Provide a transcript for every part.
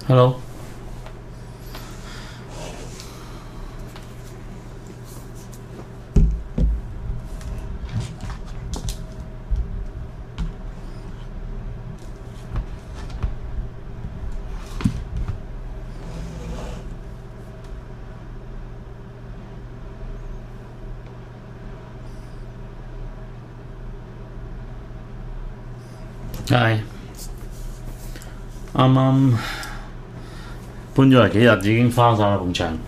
Hello，係啱啱搬咗嚟幾日，已經花晒啦埲牆，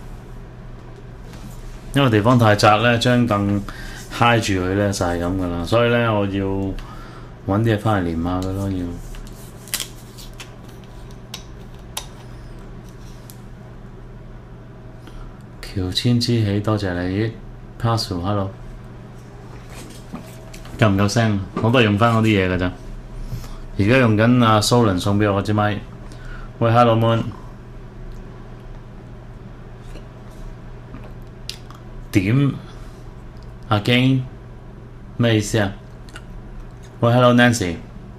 因為地方太窄咧，張凳揩住佢咧就係咁噶啦，所以咧我要揾啲嘢翻嚟黏下佢咯，要。喬遷之喜，多謝你 Pasu，hello， 夠唔夠聲？我都係用翻嗰啲嘢㗎咋。而家用緊阿蘇倫送俾我支咪。喂 ，hello moon， 點 again 咩意思啊？喂 ，hello Nancy，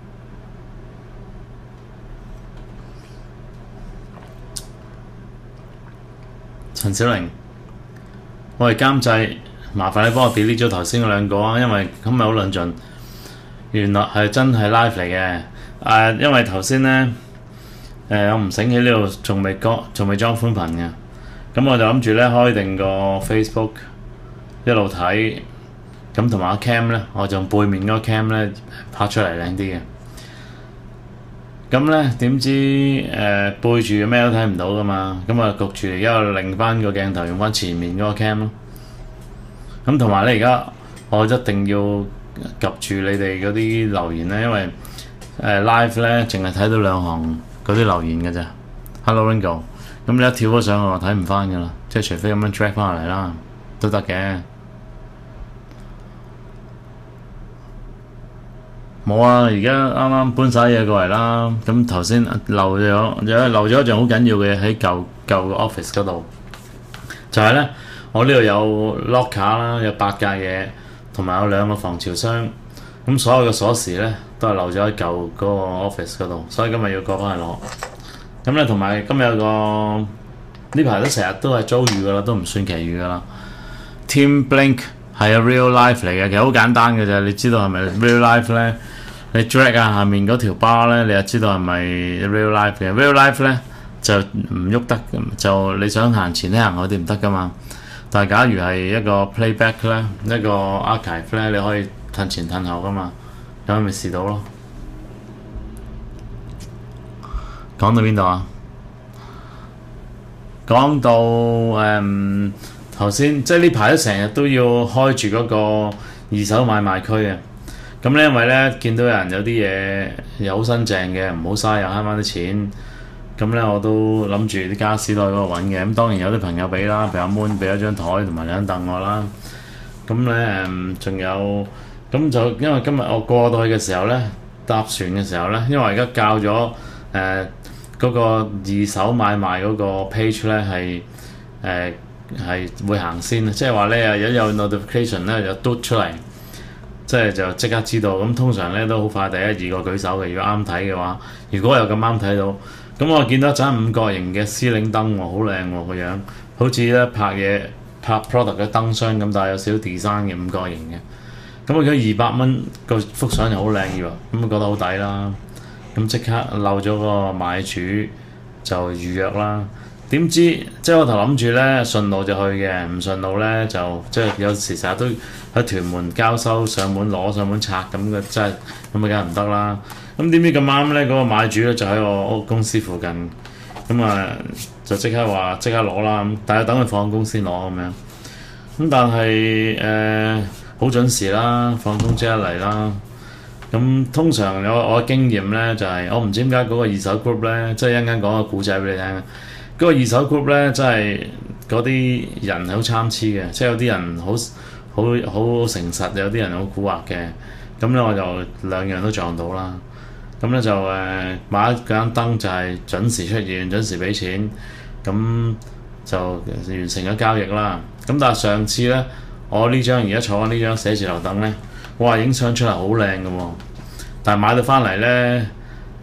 陳小玲，我係監製，麻煩你幫我 delete 咗頭先嗰兩個啊，因為今日好論盡。原來係真係 live 嚟嘅，因為頭先咧，我唔醒起呢度仲未裝寬頻嘅，咁我就諗住咧開定個 Facebook 一路睇，咁同埋個 cam 咧，我就用背面嗰個 cam 咧拍出嚟靚啲嘅。咁咧點知背住咩都睇唔到噶嘛，咁啊焗住而家擰翻個鏡頭用翻前面嗰個 cam 咯。咁同埋咧而家我一定要及住你哋嗰啲留言咧，因為live 咧淨係睇到兩行嗰啲留言嘅咋。Hello Ringo， 咁你一跳咗上去我睇唔翻噶啦，即係除非咁樣 drag 翻嚟啦，都得嘅。冇啊，而家啱啱搬晒嘢過嚟啦。咁頭先漏咗一樣好緊要嘅嘢喺舊嘅 office 嗰度，就係咧我呢度有 locker 啦，有8格嘢。同埋有2個防潮箱，咁所有嘅鎖匙咧都係留咗喺舊嗰個 office 嗰度，所以今日要過翻去攞。咁咧同埋今日有個呢排都成日都係遭遇噶啦，都唔算奇遇噶啦。Team Blink 係 real life 嚟嘅，其實好簡單嘅啫。你知道係咪 real life 咧？你 drag 下面嗰條 bar 咧，你就知道係咪 real life 嘅。real life 咧就唔喐得，就你想行前行後啲唔得噶嘛。但係假如係一個 playback 咧，一個 archive 咧，你可以褪前褪後噶嘛，咁咪試到咯。講到邊度啊？講到頭先，即係呢排都成日都要開住嗰個二手買賣區嘅。咁咧因為咧見到有人有啲嘢又好新淨嘅，唔好嘥又慳翻啲錢。咁咧我都諗住啲家私都喺嗰度揾嘅，咁當然有啲朋友俾啦，譬如阿 Moon 俾咗張台同埋2張凳我啦。咁咧仲有咁就因為今日我過到去嘅時候咧，搭船嘅時候咧，因為我而家教咗嗰個二手買賣嗰個 page 咧係會行先，即係話咧有 notification 咧就嘟出嚟，即係就即刻知道。咁通常咧都好快，第一2個舉手嘅，如果啱睇嘅話，如果有咁啱睇到。咁我見到一盞5角形嘅司令燈喎，好靚喎個樣，好似咧拍 product 嘅燈箱咁，但係有少少 design 嘅5角形嘅。咁我見200蚊個幅相又好靚喎，咁我覺得好抵啦。咁即刻漏咗個買主就預約啦。點知即係我頭諗住咧順路就去嘅，唔順路咧就即係有時成日都喺屯門交收上門攞上門拆咁嘅，真係咁梗係唔得啦。咁點知咁啱咧嗰個買主咧就喺我屋公司附近，咁就即刻話即刻攞啦，但係等佢放工先攞咁樣。咁但係好準時啦，放工即刻嚟啦。咁通常我嘅經驗咧就係、我唔知點解嗰個二手 group 咧，即係一陣間講個故仔俾你聽。嗰個二手 group 咧真係嗰啲人係好參差嘅，即係有啲人好誠實，有啲人好蠱惑嘅。咁咧我就2樣都撞到啦。咁咧就買一間燈就係準時出現，準時俾錢，咁就完成咗交易啦。咁但係上次咧，我呢張而家坐緊呢張寫字樓凳咧，哇影相出嚟好靚嘅喎，但係買到翻嚟咧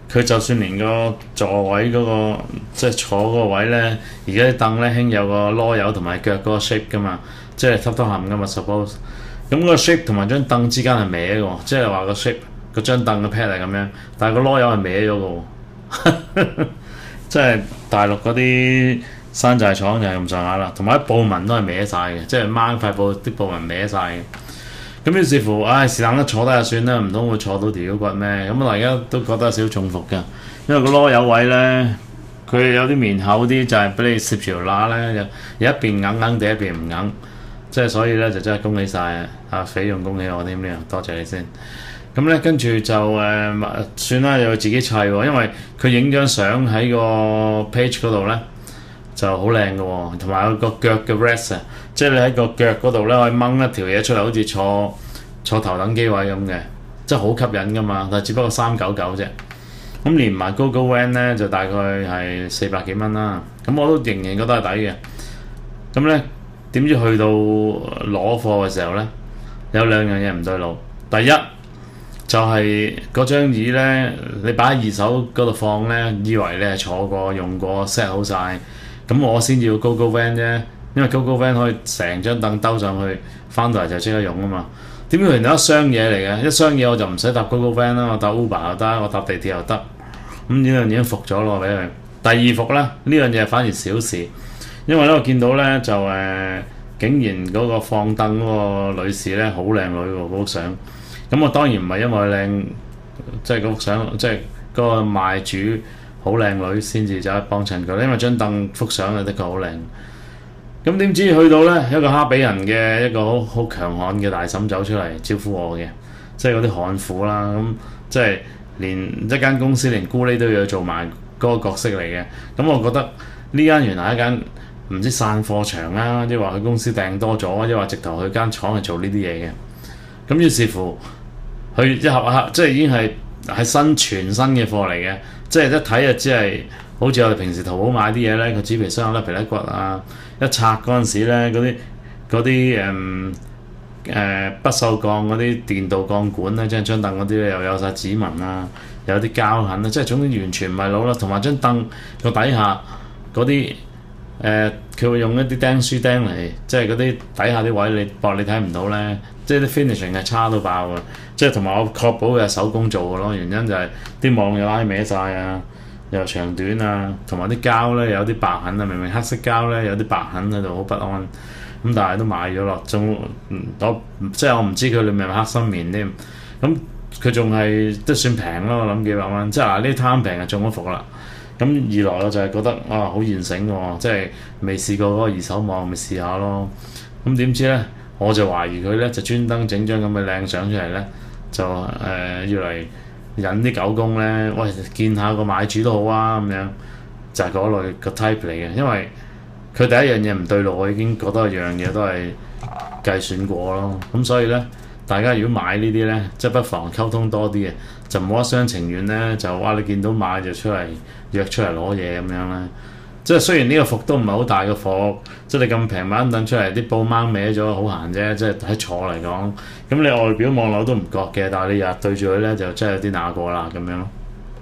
佢就算連個座位嗰、個即係坐嗰個位咧，而家啲凳咧興有個籮柚同埋腳嗰個 shape 噶嘛，即係凸凸冚噶嘛 suppose。咁個 shape 同埋張凳之間係歪嘅喎，即係話個 shape 個張凳嘅 pad 係咁樣，但係個籮柚係歪咗嘅喎。即係大陸嗰啲山寨廠就係咁上下啦，同埋啲布紋都係歪晒嘅，即係掹塊布啲布紋歪晒嘅。咁於是乎，是但啦，坐低就算啦，唔通會坐到條腰骨咩？咁大家都覺得有少少中伏㗎，因為個籮柚位咧，佢有啲面厚啲，就係俾你攝條罅咧，有一邊硬硬地，一邊唔硬，即係所以咧就真係恭喜晒啊！菲傭恭喜我添呢樣，多謝你先。咁咧跟住就算啦，又自己砌喎，因為佢影張相喺個 page 嗰度咧就好靚嘅喎，同埋有個腳嘅 rest 啊，即係你喺個腳嗰度咧可以掹一條嘢出嚟，好似坐頭等機位咁嘅，即係好吸引噶嘛。但係只不過399啫，咁連埋 GoGoVan 咧就大概係400幾蚊啦。咁我都仍然覺得係抵嘅。咁咧點知去到攞貨嘅時候咧，有兩樣嘢唔對路。第一就係嗰張椅咧，你擺喺二手嗰度放咧，以為你係坐過用過 set 好晒，咁我先要 GoGoVan 啫，因為 GoGoVan 可以成張凳兜上去，翻到嚟就即刻用啊嘛。點解原來一箱嘢嚟嘅？一箱嘢我就唔使搭 GoGoVan 啦，我搭 Uber 又得，我搭地鐵又得。咁呢樣已經服咗咯，俾佢。第二服咧，呢樣嘢反而小事，因為咧我見到咧就竟然嗰個放凳嗰個女士咧好靚女喎，嗰幅相。咁我當然唔係因為佢靚，即係嗰幅相，即係嗰個賣主好靚女先至走去幫襯佢，因為張凳幅相啊的確好靚。咁點知去到咧一個哈比人嘅一個好強悍嘅大嬸走出嚟招呼我嘅，即係嗰啲悍婦啦。咁即係連一間公司連咕喱都要做埋嗰個角色嚟嘅。咁我覺得呢間原來係一間唔知散貨場啊，即係話佢公司訂多咗，即係話直頭佢間廠係做呢啲嘢嘅。咁於是乎，佢一盒即係已經係全新嘅貨嚟嘅，即係一睇就知係好似我哋平時淘寶買啲嘢咧，個紙皮箱有甩皮甩骨啊，一拆嗰陣時咧，嗰啲不鏽鋼嗰啲電導鋼管咧，即係張凳嗰啲咧又有晒指紋啊，有啲膠痕啊，即係總之完全唔係老啦。同埋張凳個底下嗰啲佢會用一啲釘書釘嚟，即係嗰啲底下啲位你睇唔到咧。即係啲 finishing 係差到爆嘅，即係同埋我確保佢係手工做嘅咯。原因就係啲網又拉歪晒啊，又長短啊，同埋啲膠咧有啲白痕啊，明明黑色膠咧有啲白痕喺度，好不安。咁但係都買咗落，仲即係我唔知佢裏面係黑心棉添。咁佢仲係都算平咯，我諗幾百蚊。即係嗱呢貪平就中咗伏啦。咁二來我就係覺得好現成喎，即係未試過嗰個二手網，咪試下咯。咁點知咧？我就懷疑佢咧就專登整張咁嘅靚相出嚟咧，就要嚟引啲狗公咧，喂見下個買主都好啊咁樣，就係嗰類個 type 嚟嘅。因為佢第一樣嘢唔對路，我已經覺得樣嘢都係計算過咯。咁所以咧，大家如果買呢啲咧，即係不妨溝通多啲嘅，就唔好一廂情願咧，就你見到買就出嚟約出嚟攞嘢咁樣咧。即係雖然呢個服都唔係好大嘅服，即係你咁平買張凳出嚟，啲布掹歪咗好閒啫。即係喺坐嚟講，咁你外表望落都唔覺嘅，但係你日日對住佢咧，就真係有啲揦過啦咁樣咯。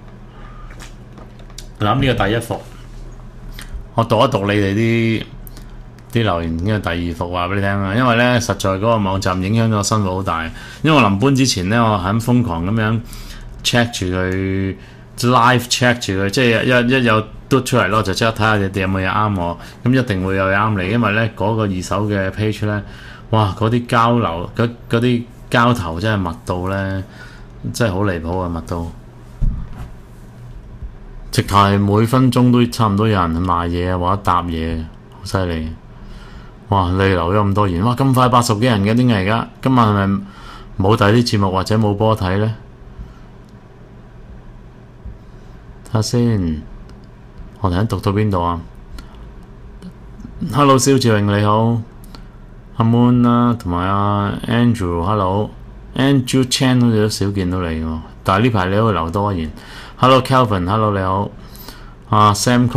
嗱，呢個第一服，我讀一讀你哋啲留言。呢個第二服話俾你聽啦，因為咧實在嗰個網站影響咗我生活好大。因為我臨搬之前咧，我係咁瘋狂咁樣 check 住佢 live check 住佢，即係一有嘟出嚟咯，就即刻睇下你哋有冇嘢啱我，咁一定會有嘢啱你，因為咧嗰個二手嘅 page 咧，哇嗰啲交流嗰啲交頭真係密到咧，真係好離譜啊，密到直頭係每分鐘都差唔多有人去賣嘢啊或者搭嘢，好犀利！哇你留咗咁多言，哇咁快80幾人嘅，點解而家今晚係咪冇睇啲節目或者冇波睇咧？睇下先。我頭先讀到邊度啊 ？Hello， 蕭志榮你好，阿 Moon 啦，同埋阿 Andrew，Hello，Andrew Chan 好似都少見到你喎，但係呢排你都會留多言。Hello，Kelvin，Hello 你好，Sam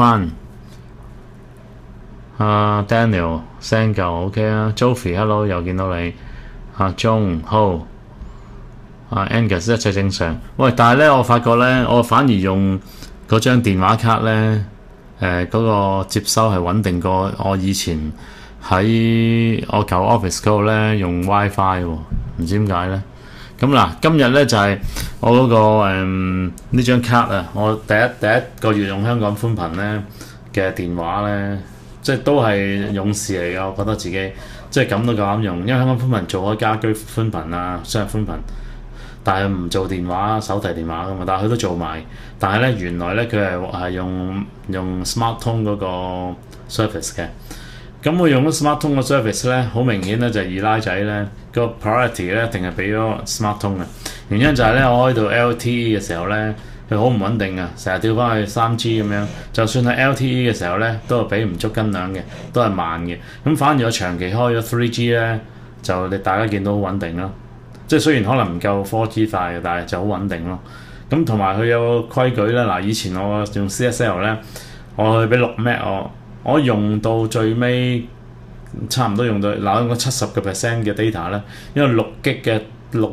Kwan，Daniel Sang 舊 OK 啊 ，Joffy，Hello 又見到你，John Ho， Angus 一切正常。喂，但係咧，我發覺咧，我反而用嗰張電話卡咧，嗰個接收係穩定過我以前喺我舊 office 嗰度咧用 WiFi 喎，唔知點解咧。咁嗱，今日咧就係我嗰個呢張卡啊，我第一個月用香港寬頻咧嘅電話咧，即係都係勇士嚟嘅，我覺得自己即係咁都夠膽用，因為香港寬頻做咗家居寬頻啊、商業寬頻。但係唔做電話、手提電話噶嘛，但係佢都做埋。但係咧，原來咧佢係用 SmarTone 嗰個 service 嘅。咁我用咗 SmarTone 個 service 咧，好明顯咧就係二奶仔咧個 priority 咧，一定係俾咗 SmarTone 嘅。原因就係咧，我開到 LTE 嘅時候咧，佢好唔穩定啊，成日跳翻去3G 咁樣。就算係 LTE 嘅時候咧，都係俾唔足斤兩嘅，都係慢嘅。咁反而我長期開咗 3G 咧，就你大家見到好穩定咯。即係雖然可能唔夠 4G 快嘅，但係就好穩定咯。咁同埋佢有個規矩咧，嗱以前我用 CSL 咧，我去俾6 Mbps 我用到最尾差唔多用到嗱個70% 嘅 data 咧，因為6G 嘅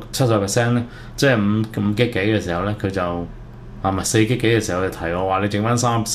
70% 咧，即係5G 幾嘅時候咧，佢就唔係4G 幾嘅時候就提我話你剩翻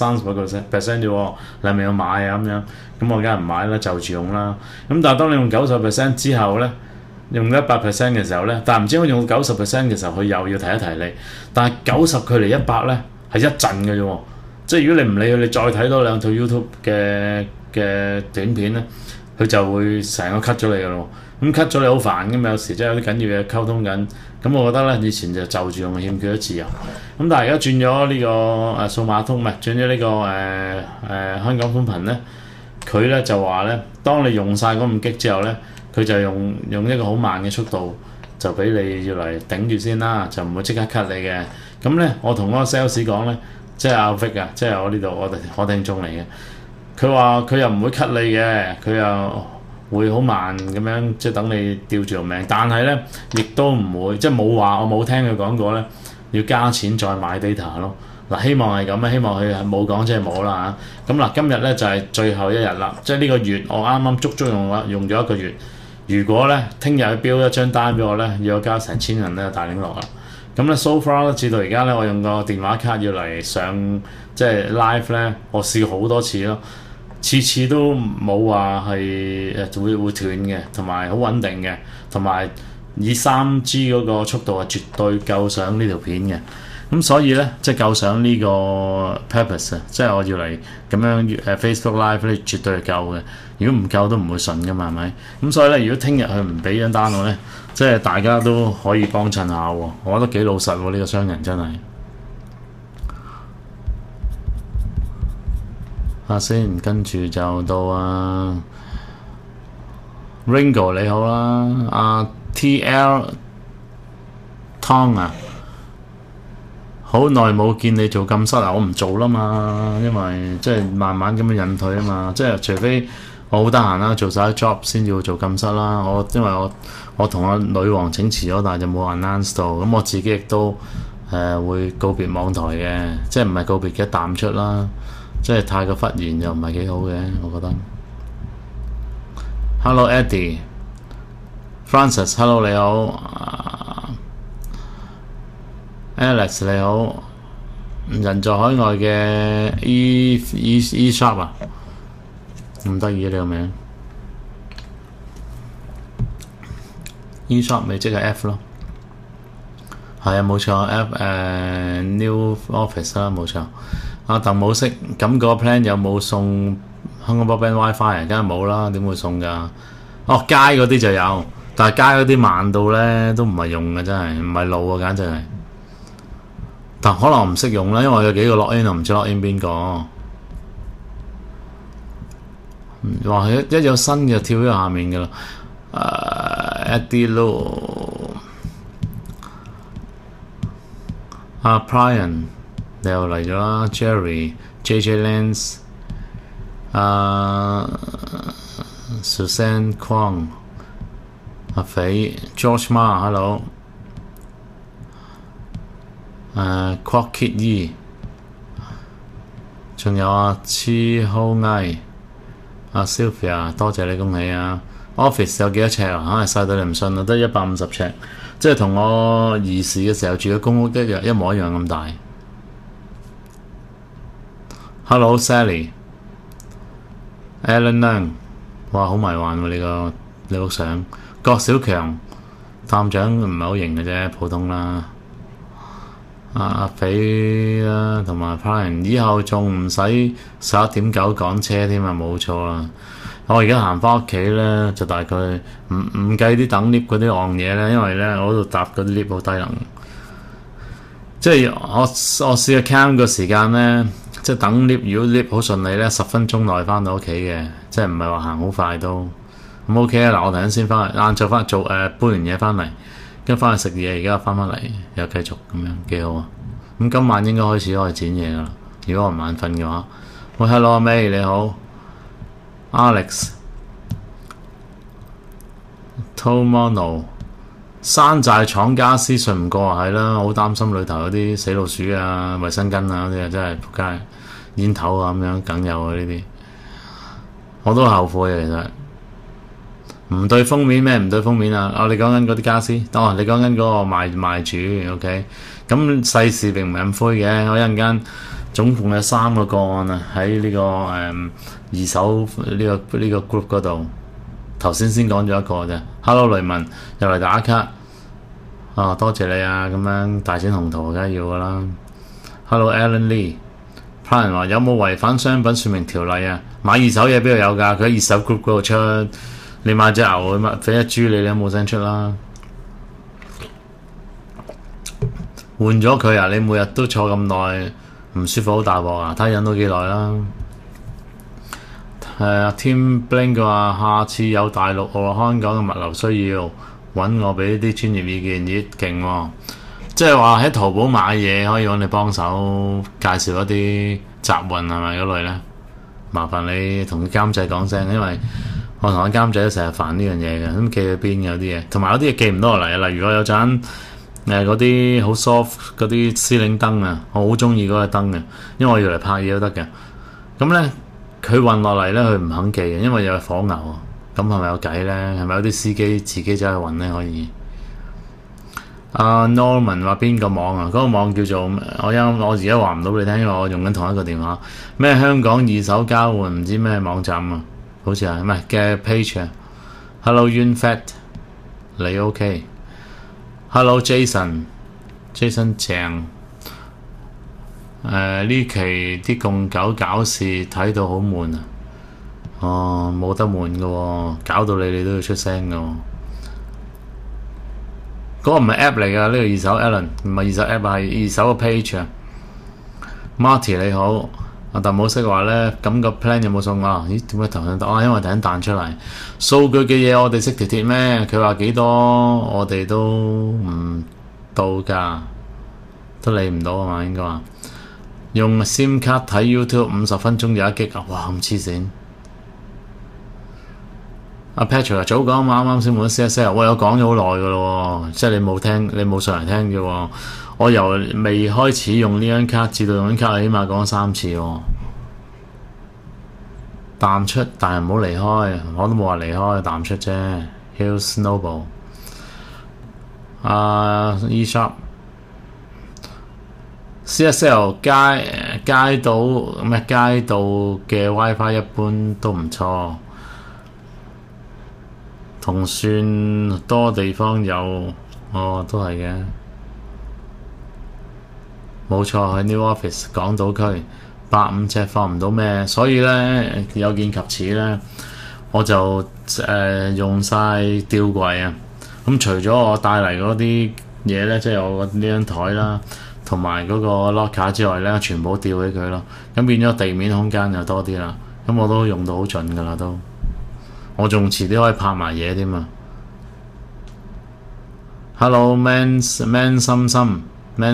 30% 啫喎，你係咪要買啊咁樣？咁我梗係唔買啦，就住用啦。咁但係當你用90% 之後咧，用100% 嘅時候咧，但係唔知我用到90% 嘅時候，佢又要提一提你。但係90距離100咧係一陣嘅啫喎，即係如果你唔理佢，你再睇多2套 YouTube 嘅短片咧，佢就會成個 cut 咗你嘅咯。咁 cut 咗你好煩嘅嘛，有時真係有啲緊要嘅溝通緊。咁我覺得咧，以前就住用欠缺咗自由。咁但係而家轉咗呢個數碼通，唔係轉咗呢個香港寬頻咧，佢咧就話咧，當你用晒嗰5G之後咧，佢就用一個好慢嘅速度，就俾你要嚟頂住先啦，就唔會即刻 cut 你嘅。咁咧，我同嗰個 sales 講咧，即係阿 Vic 啊，即係我呢度我聽眾嚟嘅。佢話佢又唔會 cut 你嘅，佢又會好慢咁樣，即係等你吊住條命。但係咧，亦都唔會，即係冇話我冇聽佢講過咧，要加錢再買 data 咯。嗱，希望係咁啊，希望佢係冇講即係冇啦嚇。咁嗱，今日咧就係最後一日啦，即係呢個月我啱啱足足用咗1個月。如果咧聽日佢標一張單俾我咧，要我交成1000銀咧，大領落啦。咁咧 so far 咧，至到而家咧，我用個電話卡要嚟上即係 live 咧，我試過好多次咯，次次都冇話係會斷嘅，同埋好穩定嘅，同埋以3G 嗰個速度係絕對夠上呢條片嘅。咁所以咧，即係夠上呢個 purpose 啊，即係我要嚟咁樣Facebook Live 咧，絕對係夠嘅。如果唔夠都唔會順噶嘛，係咪？咁所以咧，如果聽日佢唔俾張單我咧，即係大家都可以幫襯下喎。我覺得幾老實喎，呢個商人真係。下先，跟住就到Ringo 你好啦，TL Tong 啊。好耐冇見你做禁室啊！我唔做啦嘛，因為即係慢慢咁樣引退啊嘛，即係除非我好得閒啦，做晒啲 job 先要做禁室啦。因為我同阿女王請辭咗，但係就冇 announce 到。咁我自己亦都會告別網台嘅，即係唔係告別嘅淡出啦，即係太過忽然又唔係幾好嘅，我覺得。Hello Eddie，Francis，Hello 你好。Alex 你好，人在海外嘅 E-shop 啊，咁得意你個名 E-shop 咪即係 F 咯，係啊冇錯 F New Office 啦冇錯。阿鄧冇識咁個 plan 有冇送香港 broadband WiFi 啊？梗係冇啦，點會送㗎？哦街嗰啲就有，但係街嗰啲慢到咧都唔係用嘅，真係唔係路啊，簡直係。但可能我唔識用啦，因為我有幾個 login 我唔知 login 邊個。話一有新嘅跳咗下面嘅啦。Eddie Low， Brian 你又嚟咗啦 ，Jerry、JJ Lance、Susan Kwong、阿肥、George Ma，Hello。Quackit E， 仲有黐好毅，Sylvia， 多謝你恭喜啊 ！Office 有幾多尺啊？唉，細到你唔信啊，得150尺， 即係同我兒時嘅時候住嘅公屋一模一樣咁大。Hello Sally，Alan Lang， 哇好迷幻喎你幅相。郭小強探長唔係好型嘅啫，普通啦。阿肥啦，同埋 Brian， 以後仲唔使11.9趕車添啊，冇錯啦。我而家行翻屋企咧，就大概唔計啲等 lift 嗰啲戇嘢咧，因為咧我度搭嗰啲 lift 好低能。即係我試下 count 個時間咧，即係等 lift， 如果 lift 好順利咧，10分鐘內翻到屋企嘅，即係唔係話行好快都咁 OK 啊。嗱，我頭先先翻去，晏晝翻去做搬完嘢翻嚟。跟翻去食嘢，而家翻嚟又繼續咁樣，幾好啊！咁今晚應該開始剪嘢噶啦。如果我唔眼瞓嘅話，喂 ，Hello 阿 May 你好 ，Alex，Tomono， 山寨廠家私信唔過啊，係啦，我好擔心裏頭嗰啲死老鼠啊、衛生巾啊嗰啲啊，真係仆街，煙頭啊咁樣梗有啊呢啲，我都後悔啊其實。唔對封面咩？唔對封面啊！你講緊嗰啲家私，你講緊嗰個賣主 ，OK？ 咁世事並唔係咁灰嘅，我一陣間總共有3個個案啊，喺呢個二手呢個 group 嗰度。頭先講咗一個啫。Hello 雷文又嚟打卡，多謝你啊！咁樣大展宏圖梗係要噶啦。Hello Alan Lee，Brian 話有冇違反商品說明條例啊？買二手嘢邊度有㗎？佢喺二手 group 嗰度出。你買隻牛，佢俾一豬你都冇聲出啦。換咗佢啊！你每日都坐咁耐，唔舒服好大鑊啊！睇忍到幾耐啦。Tim Bling 佢話下次有大陸或香港嘅物流需要揾我俾啲專業意見，咦勁喎！即係話喺淘寶買嘢可以揾你幫手介紹一啲集運係咪嗰類咧？麻煩你同監製講聲，因為我同阿監製都成日煩呢樣嘢嘅，咁寄去邊有啲嘢，同埋有啲嘢寄唔到落嚟啊！例如我有盞嗰啲好 soft 嗰啲司令燈啊，我好中意嗰個燈嘅，因為我要嚟拍嘢都得嘅。咁咧佢運落嚟咧，佢唔肯寄嘅，因為有火牛啊。咁係咪有計咧？係咪有啲司機自己走去運咧可以？Norman 話邊個網啊？嗰個網叫做我而家話唔到俾你聽，因為我用緊同一個電話。咩香港二手交換唔知咩網站啊？好似係唔係嘅 page 啊 ？Hello Yunfat， 你 OK？Hello Jason 鄭，呢期啲共狗搞事睇到好悶啊！冇得悶嘅喎，搞到你都要出聲嘅喎。嗰個唔係 app 嚟㗎，呢個二手 Alan 唔係二手 app 係二手個 page 啊。Marty 你好。但冇識話咧，咁個 plan 有冇送啊？咦，點解頭先因為突然彈出嚟數據嘅嘢，我哋識條鐵咩？佢話幾多，我哋都唔到㗎，都理唔到啊嘛，應該話用 SIM 卡睇 YouTube 50分鐘有1G啊！哇，咁黐線！阿 Patrick 早講啊嘛，啱啱先換咗 CSL， 我有講咗好耐㗎咯喎，即係你冇聽，你冇上嚟聽嘅喎。我由未開始用呢張卡至到用呢張卡，起碼講咗3次喎。淡出，但係唔好離開，我都冇話離開，淡出啫。Hills Noble， eShop，CSL 街道嘅 WiFi 一般都唔錯，同算多地方有，都係嘅。冇錯，喺 New Office 港島區150尺放唔到咩，所以咧有見及此咧，我就用晒吊櫃啊。咁除咗我帶嚟嗰啲嘢咧，即係我呢張台啦，同埋嗰個 locker 之外咧，全部吊起佢咯。咁變咗地面空間又多啲啦。咁我都用到好盡㗎啦都。我仲遲啲可以拍埋嘢添啊。Hello Man Sam，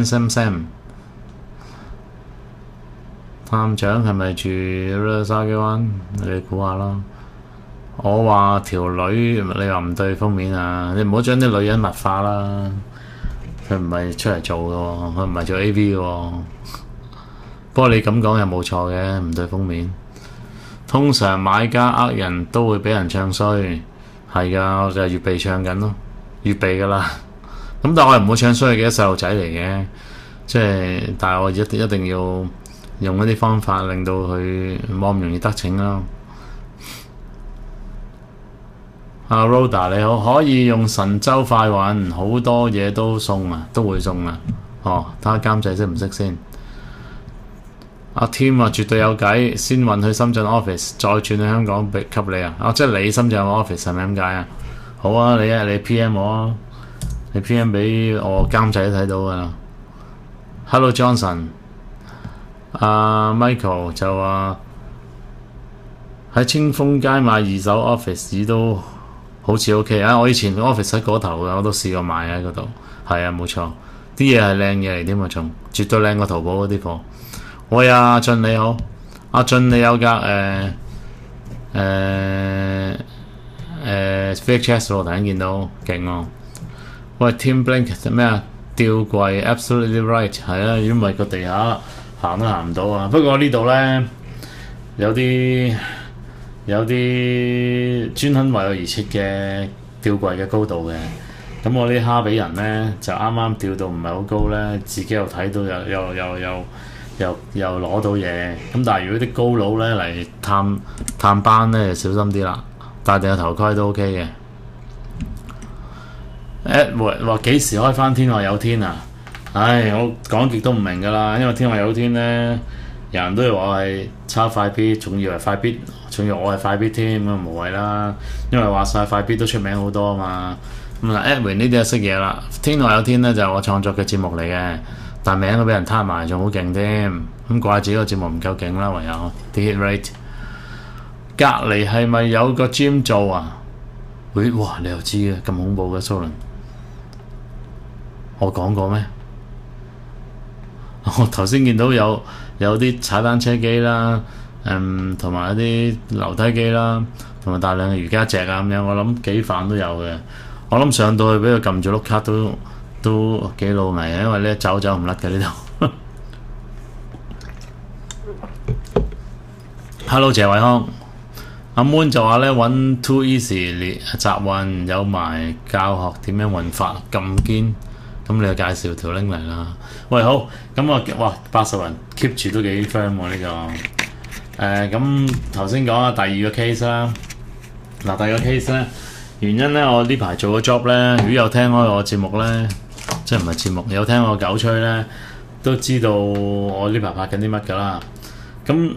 探長係咪住筲箕灣？你估下啦。我話條女，你話唔對封面啊？你唔好將啲女人物化啦。佢唔係出嚟做嘅喎，佢唔係做 AV 嘅喎。不過你咁講又冇錯嘅，唔對封面。通常買家呃人都會俾人唱衰，係㗎，我就係預備唱緊咯，預備㗎啦。 咁但係我又唔會唱衰佢嘅細路仔嚟嘅，即係但係我一定要用一啲方法令到佢冇咁容易得逞咯。阿 Rhoda 你好，可以用神州快運，好多嘢都送啊，都會送啊。哦，睇下監製識唔識先。阿 Tim 話絕對有計，先運去深圳 office， 再轉去香港俾給你啊！即係你深圳有 office 係咪咁解啊？好啊，你 PM 我啊，你 PM 俾我監製都睇到噶啦。Hello Johnson， 阿 Michael 就話喺清風街買二手 office 紙都好似 OK 啊！我以前 office 喺嗰頭嘅，我都試過買喺嗰度。係啊，冇錯，啲嘢係靚嘢嚟添啊，仲絕對靚過淘寶嗰啲貨。喂，阿俊你好，阿俊你有架VHS 喎，突然見到勁喎。喂 Tim Blink 咩啊？吊櫃 absolutely right 係啊，因為個地下行都行唔到啊。不過呢度咧有啲專登為我而設嘅吊櫃嘅高度嘅。咁我啲哈比人咧就啱啱吊到唔係好高咧，自己又睇到又攞到嘢。咁但係如果啲高佬咧嚟探班咧，就小心啲啦，戴定個頭盔都 OK 嘅。Edward 話幾時開翻天外有天啊？唉，我講極都唔明㗎啦，因為天外有天咧，人人都以為我係抄快必，仲以為快必，仲以為我係快必添，咁啊無謂啦。因為話晒快必都出名好多啊嘛。咁嗱 Edward 呢啲就識嘢啦。天外有天咧就係我創作嘅節目嚟嘅。但名都俾人攤埋，仲好勁添，咁怪自己個節目唔夠勁啦，唯有啲 hit rate。隔離係咪有個 gym 做啊？喂，哇！你又知嘅，咁恐怖嘅蘇倫，我講過咩？我頭先見到有啲踩單車機啦，同埋一啲樓梯機啦，同埋大量嘅瑜伽席啊咁樣，我諗幾範都有嘅。我諗上到去俾佢撳住碌卡都幾老危啊，因為呢走唔甩嘅呢度。Hello 謝偉康，阿 Moon 就話咧揾 Too Easy 集運有埋教學點樣運法咁堅，咁你就介紹條 link 嚟啦。喂好，咁我哇80人 keep 住都幾 firm 喎呢個。咁頭先講下第二個 case 啦。嗱第二個 case 咧，原因咧我呢排做個 job 咧，如果有聽開我節目咧。即係唔係節目，有聽我狗吹咧，都知道我呢排拍緊啲乜㗎啦。咁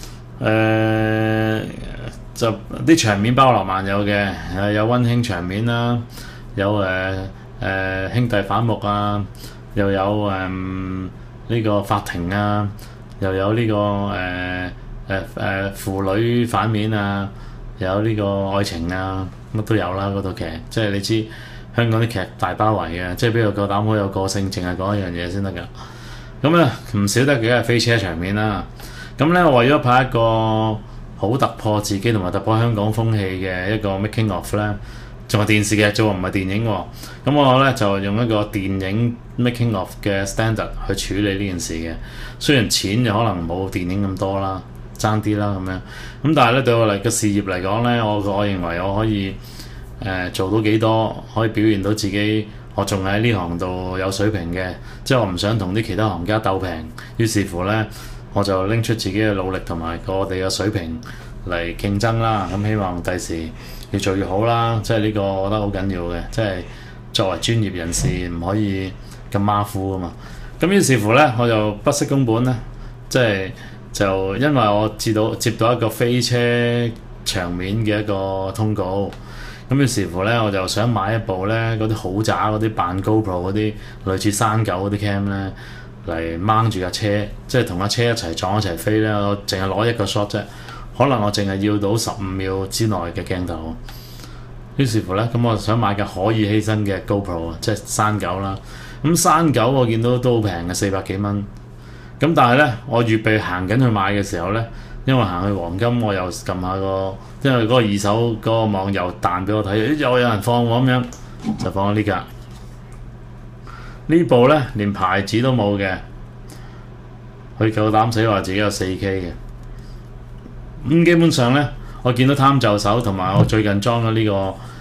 就啲場面包羅萬有嘅，有溫馨場面啦，有兄弟反目啊，又有呢個法庭啊，又有呢個父女反面啊，又有呢個愛情啊，乜都有啦嗰套劇，即係你知。香港啲劇大包圍嘅，即係邊度夠膽好有個性，淨係講一樣嘢先得㗎。咁咧唔少得嘅係飛車場面啦。咁咧我為咗拍一個好突破自己同埋突破香港風氣嘅一個 making of 咧，仲係電視劇啫喎，唔係電影喎。咁我咧就用一個電影 making of 嘅 standard 去處理呢件事嘅。雖然錢就可能冇電影咁多啦，爭啲啦咁樣。咁但係咧對我嚟嘅事業嚟講咧，我認為我可以。做到幾多可以表現到自己，我仲喺呢行度有水平嘅，即係我唔想同啲其他行家鬥平，於是乎呢，我就拎出自己嘅努力同埋我哋嘅水平嚟競爭啦。咁希望第時越做越好啦，即係呢個我覺得好緊要嘅，即係作為專業人士唔可以咁馬虎啊嘛。咁於是乎呢，我就不惜工本呢，即係就因為我接到一個飛車場面嘅一個通告。咁於是乎咧，我就想買一部咧嗰啲好渣嗰啲扮 GoPro 嗰啲類似山狗嗰啲 cam 咧嚟掹住架車，即係同架車一齊撞一齊飛咧。我淨係攞一個 shot 啫，可能我淨係要到15秒之內嘅鏡頭。於是乎咧，咁我想買架可以犧牲嘅 GoPro， 即係山狗啦。咁山狗我見到都好平嘅，400幾蚊。咁但係咧，我預備行緊去買嘅時候咧。因為行去黃金，我又撳下因為嗰個二手嗰個網又彈俾我睇，又有人放喎咁樣，就放咗呢架。呢部咧連牌子都冇嘅，佢夠膽死話自己有 4K 嘅。基本上咧，我見到貪就手同埋我最近裝咗呢個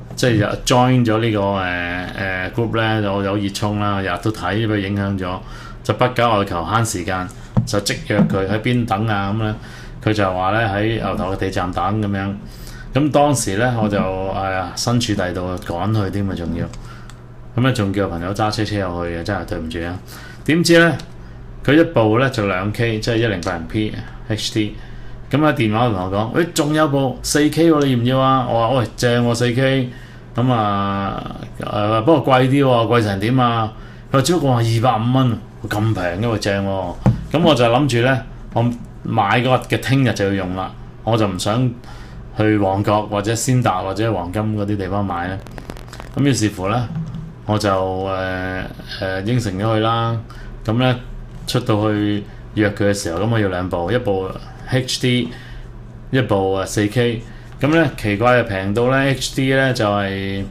即係 join 咗呢個group 咧，有熱衷啦，日日都睇，俾佢影響咗，就不久我求慳時間，就即約佢喺邊等啊咁咧，佢就話咧喺牛頭嘅地站等咁樣。咁當時咧我就身處第度趕去添啊，仲要咁咧，仲叫朋友揸車入去嘅，真係對唔住啊！點知咧佢一部咧就2K，即係1080p HD。咁喺電話度同我講：喂，仲有部 4K 喎，你要唔要啊？我話：喂，正喎 4K。咁不過貴啲喎，貴成點啊？佢話只不過話250蚊，咁平嘅喎，正喎。咁我就諗住咧，我買嗰日嘅聽日就要用啦，我就唔想去旺角或者先達或者黃金嗰啲地方買咧。咁於是乎咧，我就應承咗佢啦。咁咧出到去約佢嘅時候，咁我要2部，一部 HD， 一部4K。咁咧奇怪就平到咧 HD 咧就係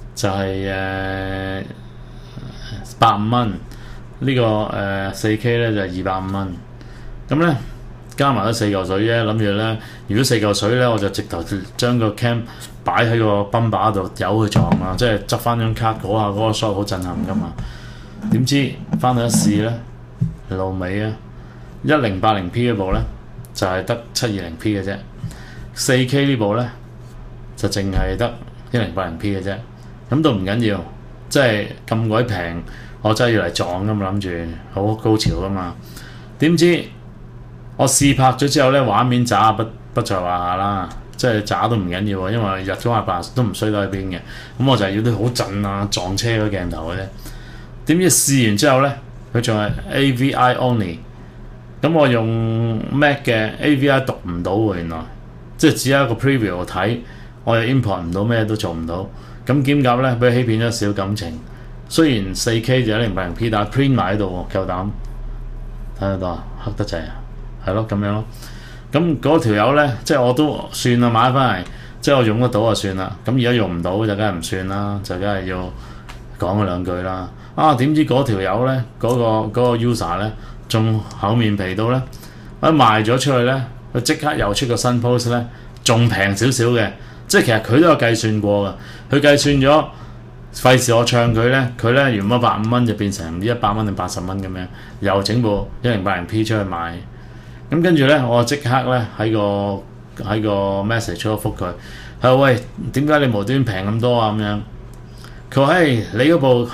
85蚊，呢個4K 咧就係250蚊。咁咧加埋咗4嚿水啫，諗住咧如果4嚿水咧，我就直頭將個 cam 擺喺個泵把度由佢撞啊，即係執翻張卡嗰下嗰個 shot 好震撼噶嘛。點知翻到一試咧，路尾啊1080p 嗰部咧就係得720p 嘅啫。4K 呢部咧就淨係得1080p 嘅啫，咁都唔緊要，即係咁鬼平，我真係要嚟撞噶嘛，諗住好高潮噶嘛。點知我試拍咗之後咧，畫面渣不在話下啦，即係渣都唔緊要喎，因為日中8都唔衰得去邊嘅。咁我就係要啲好震啊撞車嗰鏡頭嘅啫。點知試完之後咧，佢仲係 AVI only， 咁我用 Mac 嘅 AVI 讀唔到喎，原來。即係只有一個 preview 睇，我又 import 唔到，咩都做唔到。咁兼夾咧，俾佢欺騙咗少感情。雖然 4K 就1080p，但係 print 埋喺度喎，夠膽睇得到啊？黑得滯啊，係咯咁樣咯。咁嗰條友咧，即係我都算啦，買翻嚟，即係我用得到就算啦。咁而家用唔到就梗係唔算啦，就梗係要講佢兩句啦。點知嗰條友咧，嗰個 user 咧，仲厚面皮到咧，一賣咗出去咧。佢即刻又出個新 post 咧，仲平少少嘅，即係其實佢都有計算過㗎。佢計算咗，費事我唱佢咧，佢咧原本150蚊就變成唔知100蚊定80蚊咁樣，又整部1080p 出去賣。咁跟住咧，我即刻咧喺個 message 度覆佢，佢話：喂，點解你無端平咁多啊？咁樣佢話：嘿，你嗰部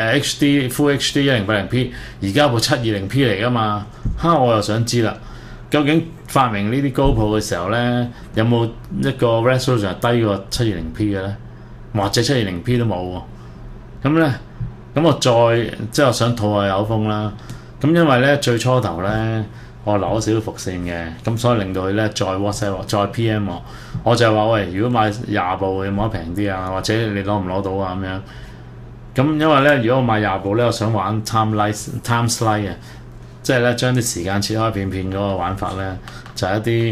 HD Full HD 1080p， 而家部720p 嚟㗎嘛？我又想知啦。究竟發明呢啲 GoPro 嘅時候咧，有冇一個 resolution 低過720p 嘅咧？或者720p 都冇喎。咁咧，咁我再即係我想吐下口風啦。咁因為咧最初頭咧，我留咗少少伏線嘅，咁所以令到佢咧再 WhatsApp 再 PM 我就話：喂，如果買20部有冇得平啲啊？或者你攞唔攞到啊？咁樣。咁因為咧，如果我買20部咧，我想玩 time slide 啊。即係咧，將啲時間切開片片嗰個玩法咧，就係一啲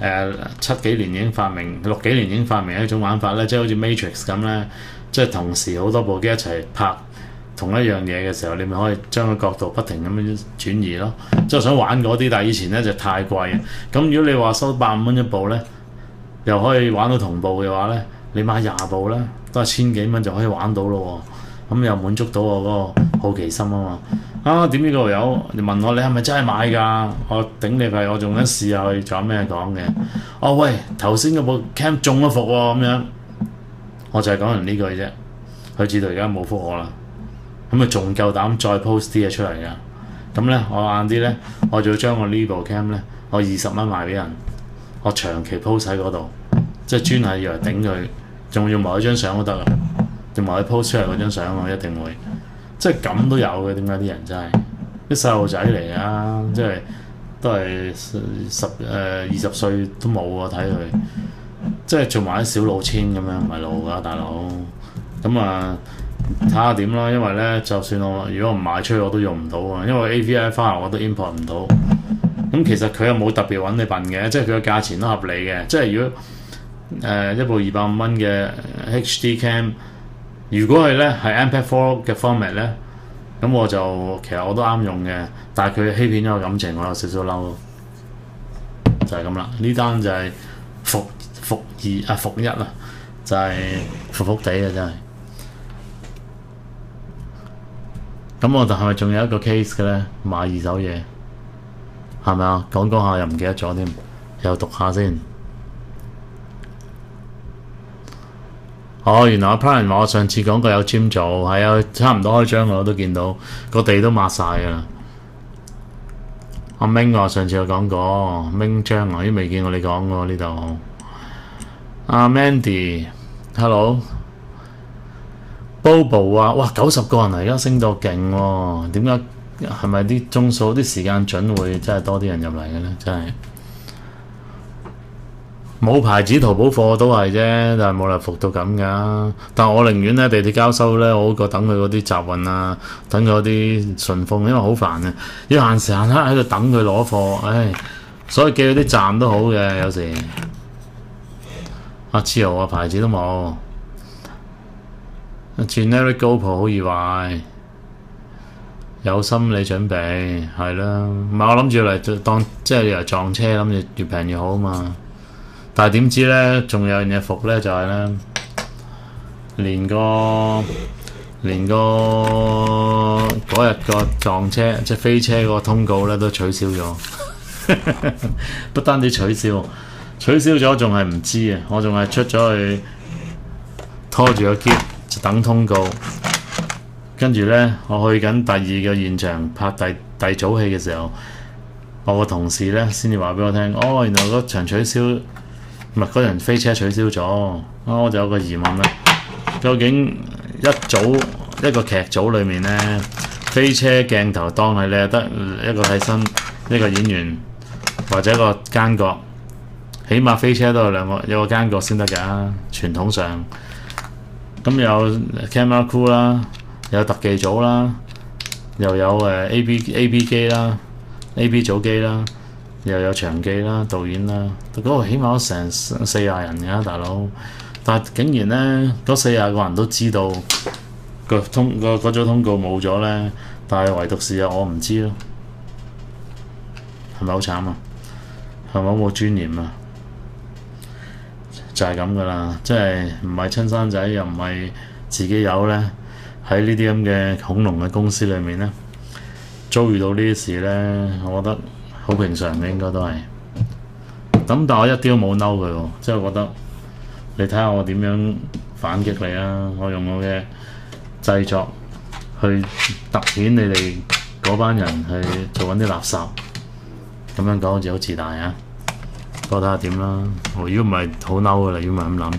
7幾年已經發明、6幾年已經發明一種玩法咧，即係好似 Matrix 咁咧，即係同時好多部機一齊拍同一樣嘢嘅時候，你咪可以將個角度不停咁樣轉移咯。即係我想玩嗰啲，但係以前咧就太貴。咁如果你話收85蚊一部咧，又可以玩到同步嘅話咧，你買20部咧，都係1000幾蚊就可以玩到咯喎。咁又滿足到我嗰個好奇心啊嘛〜點知嗰條友你問我你係咪真係買㗎？我頂你肺，我仲想試下佢仲有咩講嘅。喂，頭先嗰部 cam 中咗伏喎咁樣，我就係講完呢句啫。佢知道而家冇覆我啦，咁佢仲夠膽再 post 啲嘢出嚟㗎。咁咧我晏啲咧，我就要將我呢部 cam 咧，我20蚊賣俾人，我長期 post 喺嗰度，即係專係以為頂佢，仲要埋一張相都得啊，仲埋佢 post 出嚟嗰張相我一定會。即係咁都有嘅，點解啲人真係啲細路仔嚟啊？即係都係20歲都冇啊！睇佢即係做埋啲小老千咁樣，唔係老㗎大佬。咁睇下點啦，因為咧，就算我如果我唔賣出去，我都用唔到啊，因為 AVI file 我都 import 唔到。咁其實佢又冇特別揾你笨嘅，即係佢嘅價錢都合理嘅。即係如果一部250蚊嘅 HD cam。如果係咧係 MP4 嘅 format 咧，咁我就其實我都啱用嘅，但係佢欺騙咗我感情，我有少少嬲，就係咁啦。呢單就係伏一啦， 就係服服地嘅真係。咁我哋係咪仲有一個 case 嘅咧？買二手嘢係咪啊？講講下又唔記得咗添，又讀下先。原來阿 Brian 話我上次講過有 gym 做，係啊，差唔多開張我都見到個地都抹晒㗎啦。阿 Ming 話上次有講過，Ming 張我都未見過你講過呢度。阿 Mandy，Hello，Bobo 話哇90個人而家升到勁喎，點解係咪啲鐘數啲時間準會真係多啲人入嚟嘅咧？真係。冇牌子淘寶貨都係啫，但係冇理由服到咁噶。但係我寧願咧地鐵交收咧，我好過等佢嗰啲集運啊，等佢嗰啲順豐，因為好煩啊，要限時限刻喺度等佢攞貨，唉，所以寄去啲站都好嘅，有時。阿志豪啊，牌子都冇。Generic GoPro 好易壞，有心理準備係啦。唔係我諗住嚟當即係嚟撞車，諗住越平越好啊嘛。但係點知咧，仲有樣嘢服咧，就係咧，連個嗰日個撞車即係飛車個通告咧都取消咗，不單止取消咗，仲係唔知啊！我仲係出咗去拖住個篋就等通告，跟住咧我去緊第二個現場拍第組戲嘅時候，我個同事咧先至話俾我聽，原來嗰場取消。唔係嗰人飛車取消咗，我就有個疑問啦。究竟一個劇組裏面咧，飛車鏡頭當係你係得一個替身、一個演員或者一個奸角，起碼飛車都有個奸角先得㗎。傳統上，咁有 camera crew 啦，有特技組啦，又有AB 機啦、AB 組機啦。又有場記啦、導演啦，嗰個起碼都成40人㗎，大佬。但係竟然咧，嗰40個人都知道嗰組通告冇咗咧，但係唯獨是我唔知咯，係咪好慘啊？係咪好冇尊嚴啊？就係咁噶啦，即係唔係親生仔，又唔係自己有咧，喺呢啲咁嘅恐龍嘅公司裏面咧，遭遇到呢啲事咧，我覺得好平常嘅，應該都係。咁但係我一啲都冇嬲佢喎，即係覺得你睇下我點樣反擊你啊！我用我嘅製作去突顯你哋嗰班人去做緊啲垃圾，咁樣講好似好自大啊！我睇下點啦。如果唔係好嬲㗎啦，如果唔係咁諗。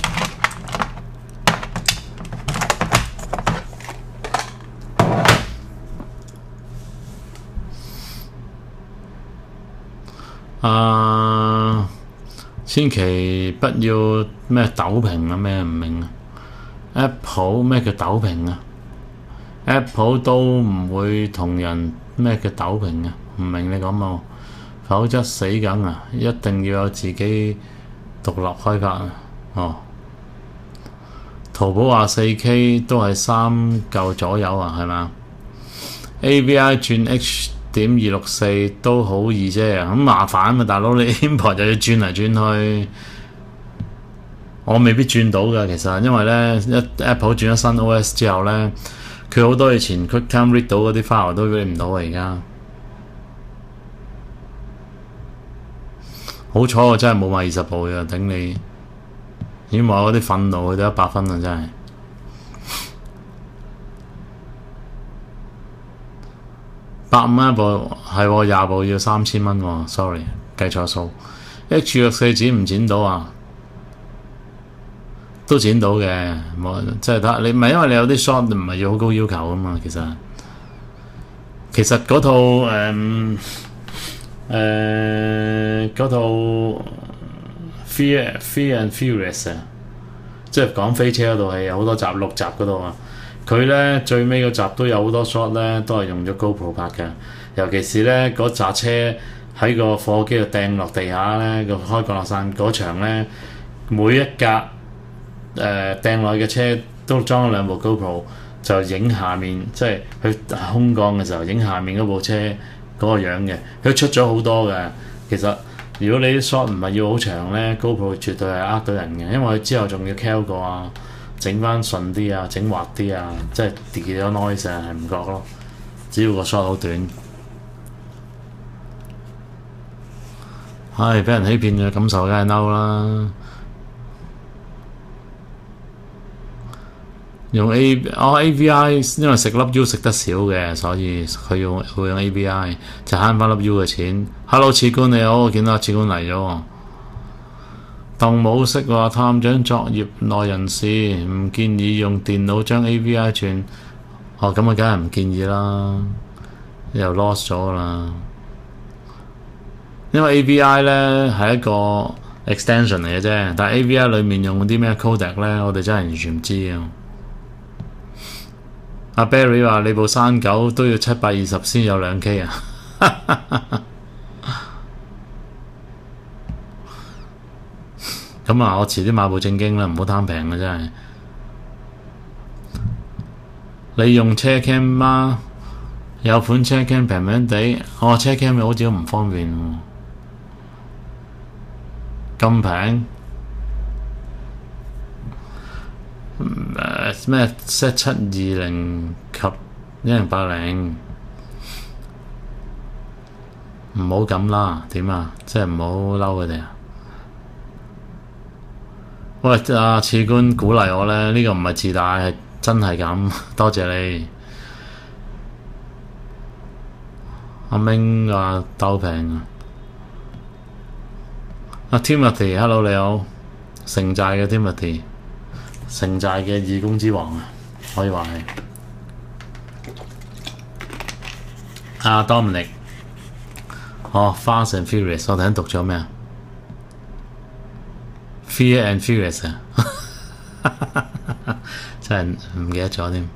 千祈不要咩抖屏啊，咩唔明啊 ？Apple 咩叫抖屏啊 ？Apple 都唔會同人咩叫抖屏啊？唔明你講冇？否則死梗啊！一定要有自己獨立開發啊！哦，淘寶話4K 都係3嚿左右啊，係嘛 ？AVI 轉 H.264 都好易啫，咁麻煩啊嘛，大佬你 import 就要轉嚟轉去，我未必轉到㗎其實，因為咧Apple 轉咗新 OS 之後咧，佢好多以前 QuickTime read 到嗰啲 file 都 read 唔到啊而家。好彩我真係冇買20部嘅，頂你！因為我嗰啲憤怒去到100分啊，真係。150一部係喎，20部要3000蚊喎 ，sorry 計錯數。H.264剪唔剪到啊？都剪到嘅，即係睇你唔係因為你有啲 shot 唔係要好高要求啊嘛，其實嗰套嗰套 Fear and Furious 啊，即係講飛車嗰套戲，有好多集6集嗰度啊。佢咧最尾嗰集都有好多 shot 咧，都係用咗 GoPro 拍嘅。尤其是咧嗰紮車喺個貨機度掟落地下咧，個開降落傘嗰場咧，每一格掟落去嘅車都裝咗2部 GoPro， 就影下面，即係佢空降嘅時候影下面嗰部車嗰個樣嘅。佢出咗好多嘅，其實如果你啲 shot 唔係要好長咧，GoPro 絕對係呃到人嘅，因為佢之後仲要 cal 過啊，整翻順啲啊，整滑啲啊，即係 delete 咗 noise 啊，係唔覺咯。只要個 shot 好短，唉，俾人欺騙嘅感受梗係嬲啦。用 AVI， 因為食粒 U 食得少嘅，所以佢用 AVI 就慳翻粒 U 嘅錢。Hello， 次官你好，我見到次官嚟咗喎。鄧武飾話探長作業內人士唔建議用電腦將 AVI 轉。哦，咁啊，梗係唔建議啦，又 lost 咗啦。因為 AVI 咧係一個 extension 嚟嘅啫，但係 AVI 裡面用啲咩 codec 咧，我哋真係完全唔知啊。阿 Barry 話：你部山狗都要720先有2K 啊！咁啊，我遲啲買部正經啦，唔好貪平啊！真係。你用車 cam 嗎？有款車 cam 平平地，車 cam 好似都唔方便喎。咁平？咩 Z720及1080，唔好咁啦，點啊？即係唔好嬲佢哋啊！喂，阿次官鼓勵我咧，呢個唔係自大，係真係咁，多謝你。阿明話鬥平啊！阿 Timothy，hello 你好，城寨嘅 Timothy。城寨嘅義工之王啊，可以話係。阿 Dominic， Fast and Furious， 我頭先讀咗咩啊 ？Fear and Furious 啊，真係唔記得咗添。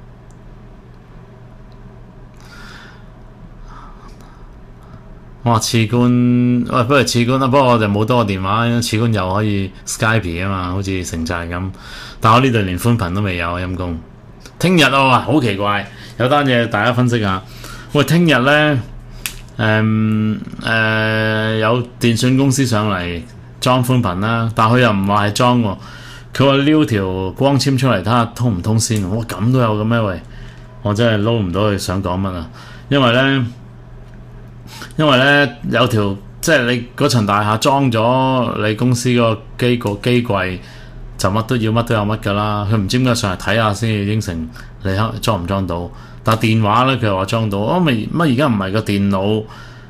次官，喂，不如次官啦，不過我哋冇多個電話，次官又可以 Skype 啊嘛，好似城寨咁。但我呢度連寬頻都未有，陰公。聽日啊，好奇怪，有單嘢大家分析下。喂，聽日咧，有電信公司上嚟裝寬頻啦，但佢又唔話係裝喎，佢話撩條光纖出嚟睇下通唔通先。哇，咁都有嘅咩？喂，我真係撈唔到佢想講乜啊！因為咧有條即係你嗰層大廈裝咗你公司個機櫃，就乜都要乜都有乜㗎啦。佢唔知點解上嚟睇下先應承你裝唔裝到。但係電話咧佢又話裝到。乜而家唔係個電腦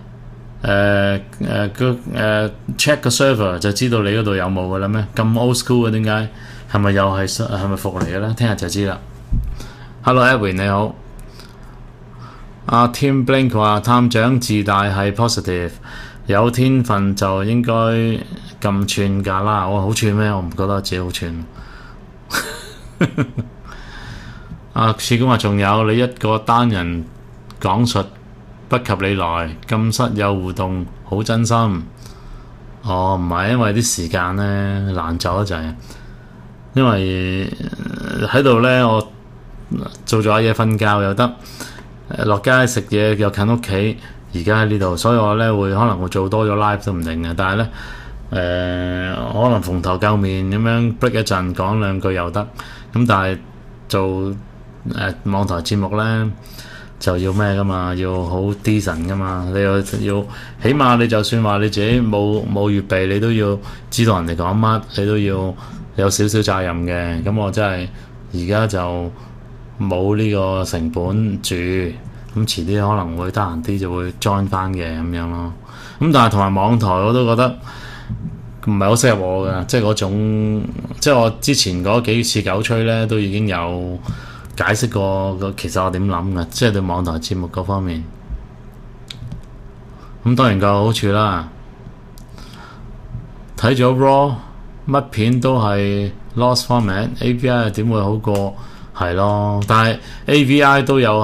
check 個 server 就知道你嗰度有冇㗎啦咩？咁 old school 嘅點解？係咪又係咪服嚟嘅咧？聽日就知啦。Hello Edwin 你好。阿 Tim Blink 話探長自大係 positive， 有天分就應該咁串㗎啦。我好串咩？我唔覺得自己好串。阿次官話仲有你一個單人講述不及你來，咁室友互動好真心。唔係因為啲時間咧難走得滯，因為喺度咧我做咗下嘢瞓覺又得。落街食嘢又近屋企，而家喺呢度，所以我咧可能會做多咗 live 都唔定嘅。但係咧可能逢頭垢面咁樣 break 一陣講兩句又得。咁但係做網台節目咧就要咩噶嘛？要好 decent 噶嘛？你要起碼你就算話你自己冇預備，你都要知道人哋講乜，你都要有少少責任嘅。咁我真係而家就冇呢個成本住，咁遲啲可能會得閒啲就會 join 翻嘅咁樣咯。咁但係同埋網台我都覺得唔係好適合我㗎，即係嗰種，即係我之前嗰幾次狗吹咧都已經有解釋過，其實我點諗㗎，即係對網台節目嗰方面。咁當然個好處啦，睇咗 Raw 乜片都係 lost format，AVI 點會好過？係咯，但係 AVI 都有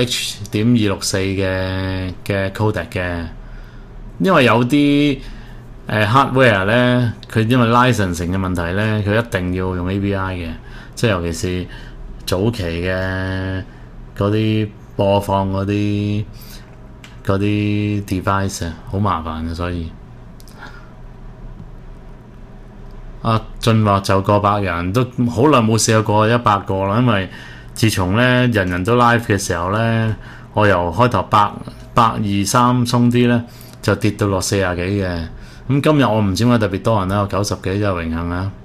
H.264 嘅 codec 嘅，因為有啲hardware 咧，佢因為 licensing 嘅問題咧，佢一定要用 AVI 嘅，即係尤其是早期嘅嗰啲播放嗰啲 device 啊，好麻煩嘅，所以阿俊話就過百人，都好耐冇試過100個啦。因為自從咧人人都 live 嘅時候咧，我由開頭123鬆啲咧，就跌到落40幾嘅。咁今日我唔知點解特別多人啦，有90幾就榮幸啦。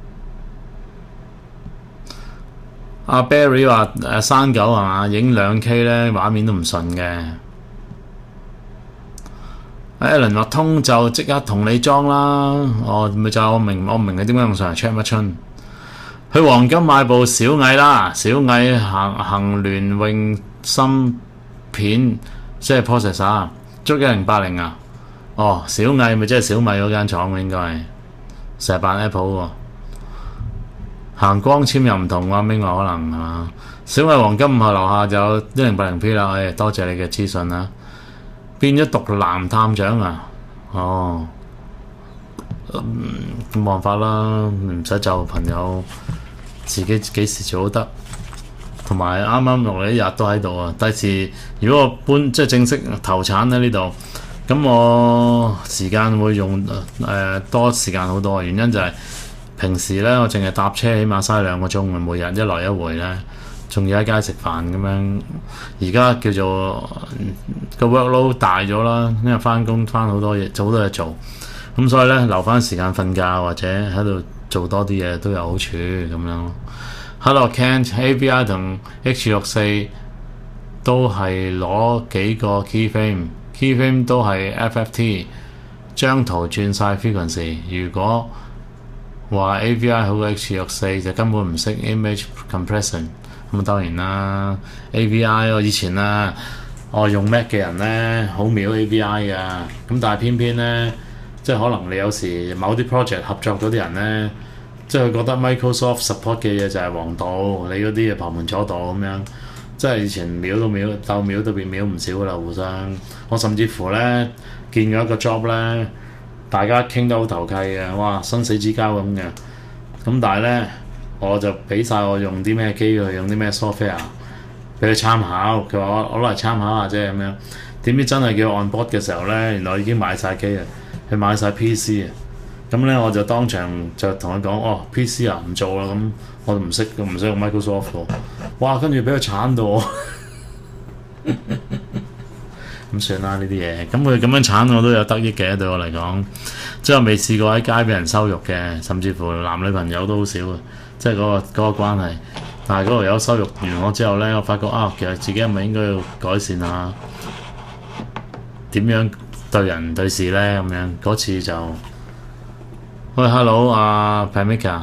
阿 Barry 話生狗係嘛，影2K 咧畫面都唔順嘅。Alan 話通就即刻同你裝啦。咪就係我唔明你點解用上嚟 check 乜春？去黃金買部小蟻啦，小蟻行聯用芯片即係 processor， 足1080啊。小蟻咪即係小米嗰間廠應該係，成日扮 Apple 喎。行光纖又唔同喎，明話可能係嘛？小米黃金5號樓下就有 1080P 啦。多謝你嘅資訊啦。變咗毒男探長啊！冇辦法啦，唔使就朋友，自己幾時做都得。同埋啱啱落嚟一日都喺度啊！第時如果我搬即係正式投產喺呢度，咁我時間會用多時間好多。原因就係平時咧我淨係搭車起碼嘥2個鐘，每日一來一回咧。仲要喺街食飯咁樣，而家叫做個 workload 大咗啦，因為翻工翻好多嘢，做好多嘢做，咁所以咧留翻時間瞓覺或者喺度做多啲嘢都有好處咁樣。Hello Kent，AVI 同 H64 都係攞幾個 keyframe 都係 FFT， 張圖轉晒 frequency。如果話 AVI 好過 H64 就根本唔識 image compression。咁當然啦 ，AVI 我以前我用 Mac 嘅人咧好秒 AVI 㗎，咁但係偏偏咧，即係可能你有時某啲 project 合作嗰啲人咧，即係佢覺得 Microsoft support 嘅嘢就係黃道，你嗰啲嘢旁門左道咁樣，即係以前秒都變秒唔少㗎啦，互相。我甚至乎咧見過一個 job 咧，大家傾得好投契嘅，哇生死之交咁嘅，咁但係咧。我就俾晒我用啲咩機佢，用啲咩 software 俾佢參考。佢話我攞嚟參考下啫咁樣。點知真係叫我 on board 嘅時候咧，原來已經買晒機啊，佢買晒 PC 啊。咁咧我就當場就同佢講，PC 啊唔做啦，咁我就唔識用 Microsoft 喎。哇！跟住俾佢鏟到我，咁算啦呢啲嘢。咁佢咁樣鏟我都有得益嘅，對我嚟講，即係我未試過喺街俾人羞辱嘅，甚至乎男女朋友都好少嘅。即係嗰個關係，但係嗰度有羞辱完我之後咧，我發覺其實自己係咪應該要改善下點樣對人對事咧咁樣。嗰次就喂 hello 阿 Pamika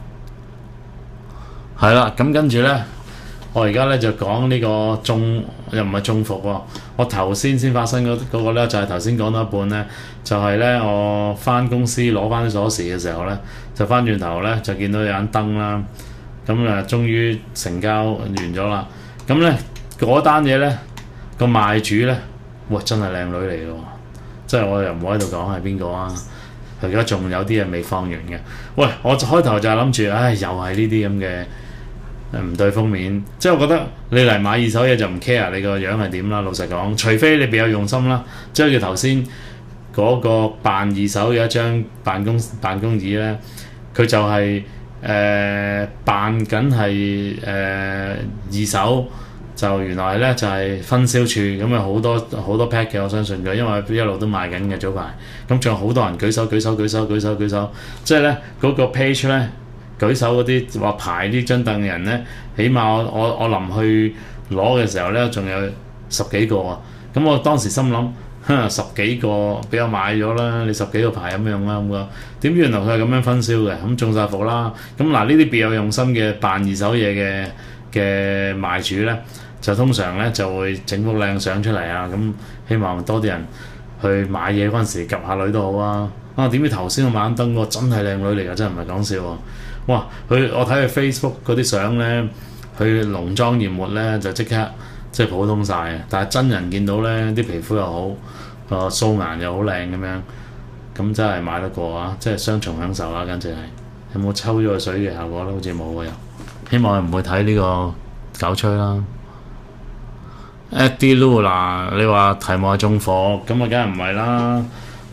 係啦，咁跟住咧，我而家咧就講呢個又唔係中伏喎。我頭先發生嗰個咧，就係頭先講到一半咧，就係咧我翻公司攞翻啲鎖匙嘅時候咧，就翻轉頭咧就見到有盞燈啦，咁終於成交完咗啦。咁咧嗰單嘢咧個賣主咧，哇真係靚女嚟嘅喎，即係我又唔好喺度講係邊個啊。佢而家仲有啲嘢未放完嘅。喂，我開頭就係諗住，又係呢啲咁嘅。唔對封面，即係我覺得你嚟買二手嘢就唔 care 你個樣係點啦。老實講，除非你別有用心啦，即係佢頭先嗰個扮二手嘅一張辦公椅咧，佢就係扮緊係二手，就原來咧就係分銷處咁啊，好多 pack 嘅，我相信佢，因為一路都賣緊嘅早排，咁仲有好多人舉手，即係咧嗰個 page 咧。舉手嗰啲話排呢張凳嘅人咧，起碼我臨去攞嘅時候咧，仲有10幾個啊！咁我當時心諗，10幾個俾我買咗啦，你10幾個排咁樣啦咁個，點知原來佢係咁樣分銷嘅，咁中晒伏啦！咁嗱呢啲別有用心嘅扮二手嘢嘅賣主咧，就通常咧就會整幅靚相出嚟啊！咁希望多啲人去買嘢嗰陣時 𥄫 下女都好啊！點知頭先我買盞燈個真係靚女嚟㗎，真係唔係講笑喎！哇！我睇佢 Facebook 嗰啲相咧，佢濃妝豔抹咧就即刻即係普通晒啊！但係真人見到咧，啲皮膚又好，素顏又好靚咁樣，咁真係買得過啊！即係雙重享受啊！簡直係有冇抽咗個水嘅效果咧？好似冇喎又。希望佢唔會睇呢個搞吹啦。Eddie Lula，你話題目係中伏，咁啊梗係唔係啦？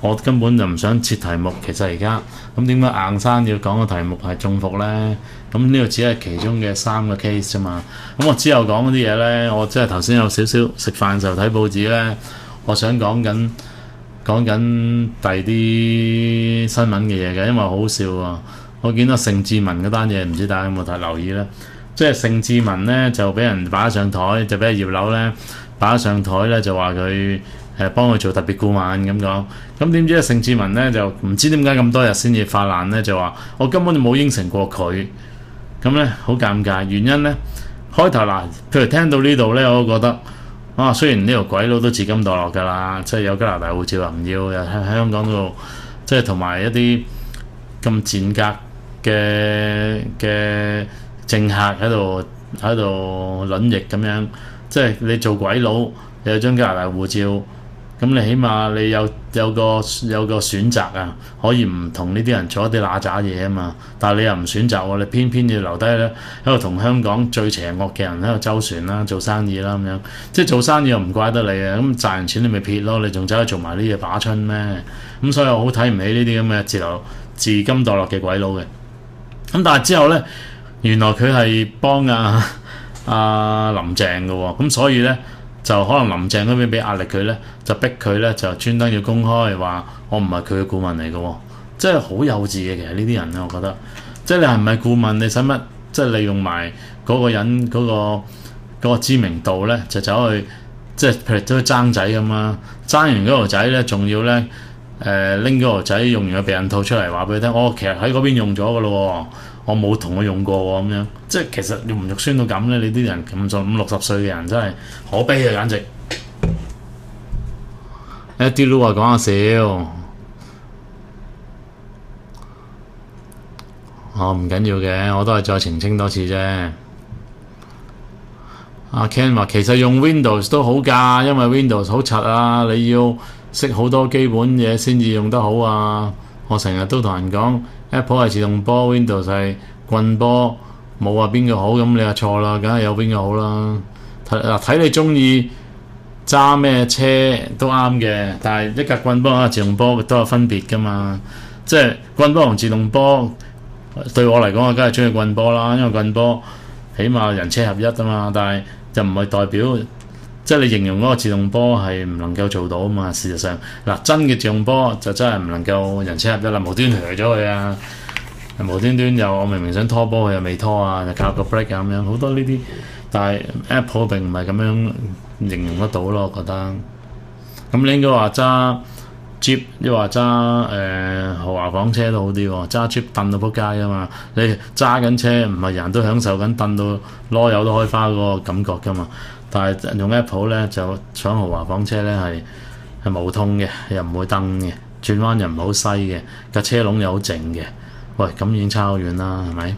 我根本就唔想設題目。其實而家咁點解硬生要講個題目係中伏呢？咁呢個只係其中嘅3個 case 啫嘛。咁我之後講嗰啲嘢呢，我即係頭先有少少食飯時候睇報紙呢，我想講緊第二啲新聞嘅嘢嘅，因為好笑啊！我見到盛智文嗰單嘢，唔知大家有冇睇留意呢？即係盛智文呢，就俾人擺上台，就俾葉劉呢擺上台呢，就話佢幫佢做特別顧問咁講。咁點知盛智文呢，就唔知點解咁多日先至發難呢，就話我根本就冇應承過佢。咁呢，好尷尬，原因呢，開頭嗱，譬如聽到呢度呢，我都覺得啊，雖然呢條鬼佬都自甘墮落㗎啦，即係有加拿大護照又唔要，又喺香港度，即係同埋一啲咁賤格嘅政客喺度卵翼咁樣，即係你做鬼佬有張加拿大護照，咁你起碼你有個選擇啊，可以唔同呢啲人做一啲嗱喳嘢啊嘛。但係你又唔選擇喎，你偏偏要留低咧喺度同香港最邪惡嘅人喺度周旋啦、做生意啦咁樣。即係做生意又唔怪得你啊，咁賺完錢你咪撇咯，你仲走去做埋呢嘢把春咩？咁所以我好睇唔起呢啲咁嘅自甘墮落嘅鬼佬嘅。咁但係之後咧，原來佢係幫林鄭嘅喎，咁所以咧就可能林鄭嗰邊俾壓力佢咧，就逼佢咧就專登要公開話我唔係佢嘅顧問嚟嘅喎，即係好幼稚嘅。其實呢啲人咧，我覺得即係你係唔係顧問，你使乜即係利用埋嗰個人嗰個知名度咧，就走去即係譬如都爭仔咁啦，爭完嗰條仔咧，仲要咧拎嗰條仔用完個避孕套出嚟話俾佢聽，我其實喺嗰邊用咗嘅咯喎。我冇同佢用過喎，咁樣即係其實肉唔肉酸到咁咧？你啲人咁做50-60歲嘅人真係可悲啊！簡直一啲撈話講下笑，唔緊要嘅，我都係再澄清多次啫。阿 Ken 話其實用 Windows 都好㗎，因為 Windows 好柒啊，你要識好多基本嘢先至用得好啊。我成日都同人講。Apple 係自動波 ，Windows 係棍波，冇話邊個好，咁你話錯啦，梗係有邊個好啦。睇你中意揸咩車都啱嘅，但係一格棍波啊自動波都有分別噶嘛。即係棍波同自動波對我嚟講，我梗係中意棍波啦，因為棍波起碼人車合一啊嘛。但係就唔係代表即係你形容嗰個自動波係唔能夠做到啊嘛。事實上真嘅自動波就真係唔能夠人車合一啦，無端端咗佢啊，無端端又我明明想拖波佢又未拖啊，就靠個 break 啊咁樣，好多呢啲。但係 Apple 並唔係咁樣形容得到咯，我覺得。咁你應該話揸 Jeep， 亦話揸豪華房車都好啲喎，揸 Jeep 蹬到仆街啊嘛。你揸緊車唔係人都享受緊蹬到籮柚都開花嗰個感覺噶嘛。但係用 Apple 咧就搶豪華房車咧係冇痛嘅，又唔會蹬嘅，轉彎又唔好西嘅，架車籠又好靜嘅。喂，咁已經差好遠啦，係咪？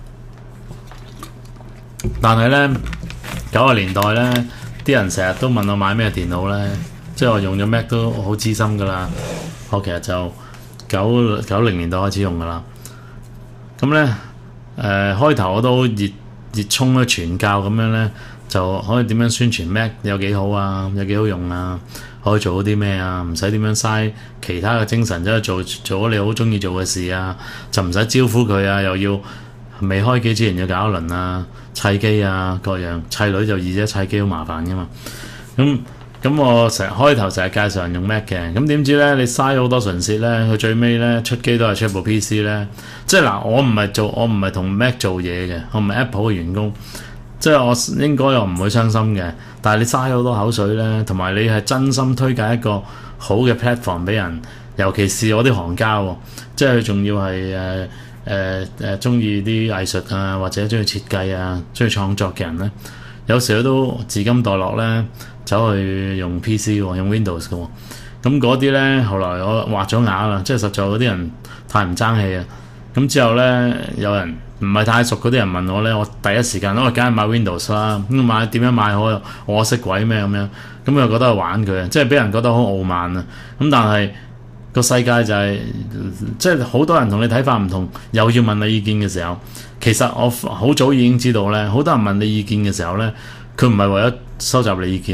但係咧90年代咧，啲人成日都問我買咩電腦咧，即係我用咗 Mac 都好資深噶啦。我其實就90年代開始用噶啦。咁咧開頭我都熱衷咧傳教咁樣咧。就可以點樣宣傳 Mac 有幾好啊，有幾好用啊，可以做到啲咩啊，唔使點樣嘥其他嘅精神走去做你好中意做嘅事啊，就唔使招呼佢啊，又要未開機之前要搞一輪啊，砌機啊各樣，砌女就易啫，砌機好麻煩噶嘛。咁我開頭成日介紹人用 Mac 嘅，咁點知咧你嘥好多唇舌咧，佢最尾咧出機都係出部 PC 咧。即係嗱，我唔係同 Mac 做嘢嘅，我唔係 Apple 嘅員工。即係我應該又唔會傷心嘅，但係你嘥好多口水咧，同埋你係真心推介一個好嘅 platform 俾人，尤其是我啲行家喎，即係佢仲要係中意啲藝術啊，或者中意設計啊，中意創作嘅人咧，有時佢都自甘墮落咧，走去用 PC 喎，用 Windows 嘅喎。咁嗰啲咧，後來我畫咗牙啦，即係實在嗰啲人太唔爭氣啊。咁之後咧，有人唔係太熟嗰啲人問我咧，我第一時間我梗係買 Windows 啦。咁買點樣買好？我識鬼咩咁樣？咁又覺得係玩佢，即係俾人覺得好傲慢啊。咁但係個世界就係即係好多人同你睇法唔同，又要問你意見嘅時候，其實我好早已經知道咧，好多人問你意見嘅時候咧，佢唔係為咗收集你意見啊，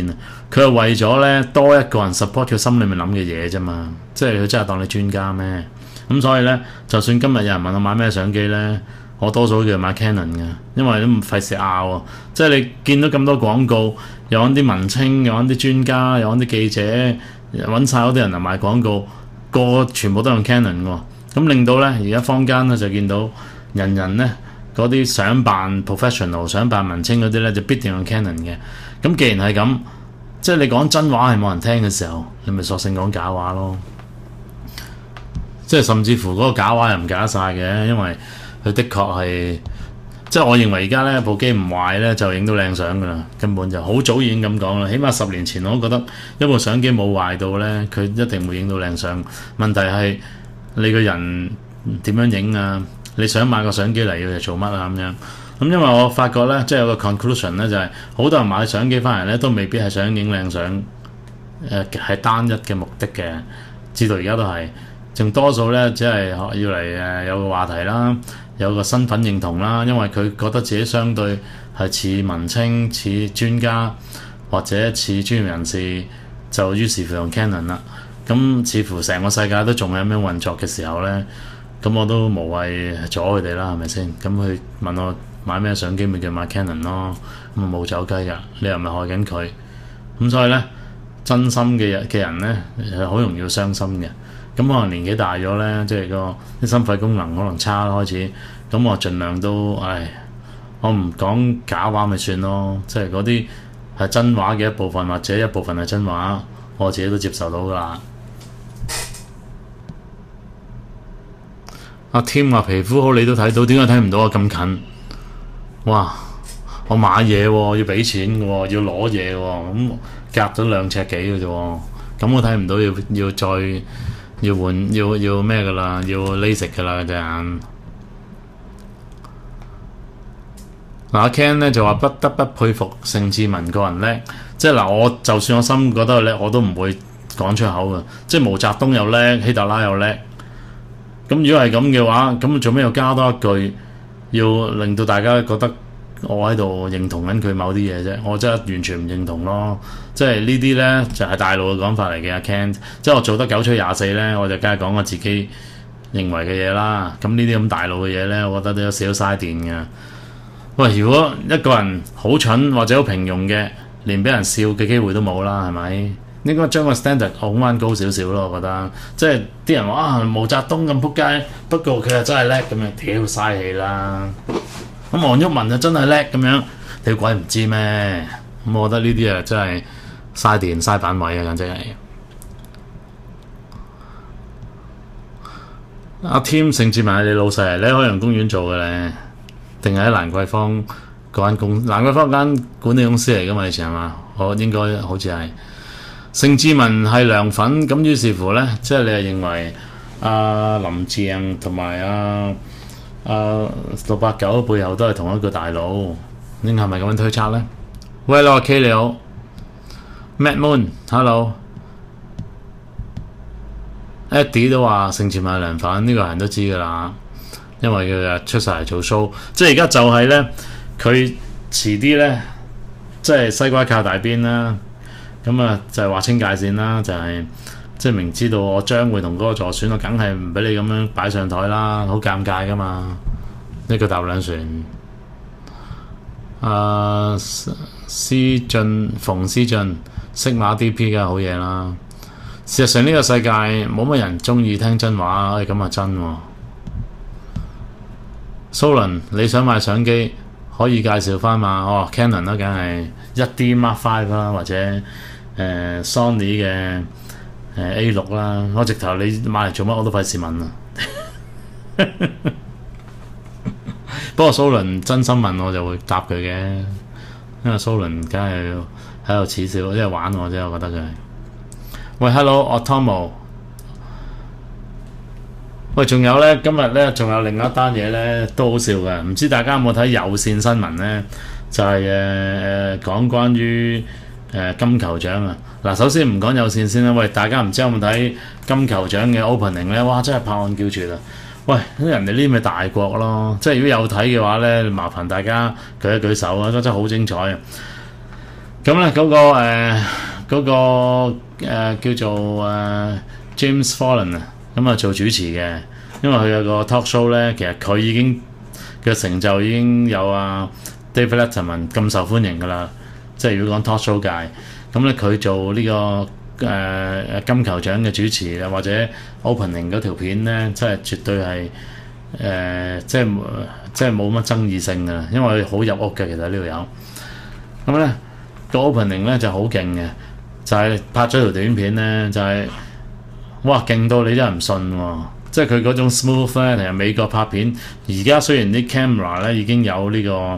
佢係為咗咧多一個人 support 佢心裏面諗嘅嘢啫嘛，即係佢真係當你專家咩？咁所以咧，就算今日有人問我買咩相機咧，我多數都叫買 Canon 嘅，因為都唔費事拗啊。即係你見到咁多廣告，又揾啲文青，又揾啲專家，又揾啲記者，揾晒嗰啲人嚟賣廣告，個全部都用 Canon 喎。咁令到咧，而家坊間咧就見到人人咧嗰啲想扮 professional、想扮文青嗰啲咧，就必定用 Canon 嘅。咁既然係咁，即係你講真話係冇人聽嘅時候，你咪索性講假話咯。即係甚至乎嗰個假話又唔假得晒嘅，因為佢的確係，即係我認為而家咧部機唔壞咧就影到靚相噶啦，根本就好早已經咁講啦。起碼10年前我都覺得一部相機冇壞到咧，佢一定會影到靚相。問題係你個人點樣影啊？你想買個相機嚟要嚟做乜啊？咁樣咁，因為我發覺咧，即係有個 conclusion 咧，就係好多人買相機翻嚟咧，都未必係想影靚相，係單一嘅目的嘅。至到而家都係，仲多數咧只係要嚟有個話題啦，有個身份認同啦，因為佢覺得自己相對係似文青、似專家或者似專業人士，就於是乎用 Canon 啦。咁似乎成個世界都仲係咁樣運作嘅時候咧，咁我都無謂阻佢哋啦，係咪先？咁佢問我買咩相機，咪叫買 Canon 咯，咁冇走雞㗎，你又咪害緊佢。咁所以咧，真心嘅人咧係好容易傷心嘅。咁可能年紀大咗咧，即係個啲心肺功能可能差開始，咁我盡量都，我唔講假話咪算咯，即係嗰啲係真話嘅一部分，或者一部分係真話，我自己都接受到㗎啦。阿 Tim 話皮膚好，你都睇到，點解睇唔到啊？咁近，哇！我買嘢喎，要俾錢嘅喎，要攞嘢喎，咁隔咗2尺幾嘅啫喎，咁我睇唔到，要再要換要咩嘅啦，要 LASIK 嘅啦隻眼。嗱，阿 Ken 咧就話不得不佩服盛智文個人叻，即係嗱，我就算我心覺得佢叻，我都唔會講出口嘅，即係毛澤東又叻，希特拉又叻。咁如果係咁嘅話，咁做咩要加多一句，要令到大家覺得我喺度認同緊佢某啲嘢啫？我真係完全唔認同咯。即係呢啲咧就係大陸嘅講法嚟嘅，阿 Ken。即係我做得9吹24咧，我就梗係講我自己認為嘅嘢啦。咁呢啲咁大陸嘅嘢咧，我覺得都有少少嘥電嘅。喂，如果一個人好蠢或者好平庸嘅，連俾人笑嘅機會都冇啦，係咪？應該將個 standard 控翻高少少咯，我覺得。即係啲人話啊，毛澤東咁撲街，不過佢係真係叻咁樣，屌嘥氣啦。咁黃毓民就真係叻咁樣，你鬼唔知咩？咁我覺得呢啲啊真係嘥電嘥版位啊，簡直係。阿 Tim 盛智文係你老細，你喺海洋公園做嘅咧，定係喺蘭桂坊嗰間公蘭桂坊間管理公司嚟㗎嘛？以前係嘛？我應該好似係。盛智文係涼粉，咁於是乎咧，即係你係認為林鄭同埋689背後都係同一個大佬，應係咪咁樣推測咧？喂，Hello K 你好 ，Matt Moon，Hello，Eddie 都話盛智文係涼粉，呢個人都知㗎啦，因為佢出晒嚟做 show，即係而家就係咧，佢遲啲咧，即係西瓜靠大邊啦。咁啊，就係劃清界線啦，就係即係明知道我將會同嗰個助選，我梗係唔俾你咁樣擺上台啦，好尷尬噶嘛。呢個搭兩船。馮思俊識馬 DP 嘅好嘢啦。事實上呢個世界冇乜人中意聽真話，咁啊真喎。蘇倫，你想買相機可以介紹翻嘛？Canon 啦，梗係1D Mark 5啦，或者Sony 嘅A6啦。我直頭你買嚟做乜我都費事問啊。不過蘇倫真心問我就會答佢嘅，因為蘇倫梗係喺度恥笑，即係玩我啫。我覺得佢係。喂 ，Hello，Otomo。喂，仲有咧，今日咧仲有另一單嘢咧都好笑嘅，唔知大家有冇睇有線新聞咧？就係講關於金球獎啊！嗱，首先唔講有線先啦。喂，大家唔知有冇睇金球獎嘅 opening 咧？哇，真係拍案叫絕啊！喂，人哋呢啲咪大國咯，即係如果有睇嘅話咧，麻煩大家舉一舉手啊！真係好精彩啊！咁咧嗰嗰個叫做James Fallon 啊，咁啊做主持嘅，因為佢有個 talk show 咧，其實佢已經嘅成就已經有David Letterman 咁受歡迎㗎啦。即係如果講 talk show 界，咁咧佢做呢個金球獎嘅主持啊，或者 opening 嗰條片咧，真係絕對係即係冇乜爭議性㗎，因為好入屋嘅其實呢度有。咁咧個 opening 咧就好勁嘅，就係拍咗條短片咧，就係哇勁到你真係唔信喎！即係佢嗰種 smooth 咧，同埋美國拍片。而家雖然啲 camera 咧已經有呢個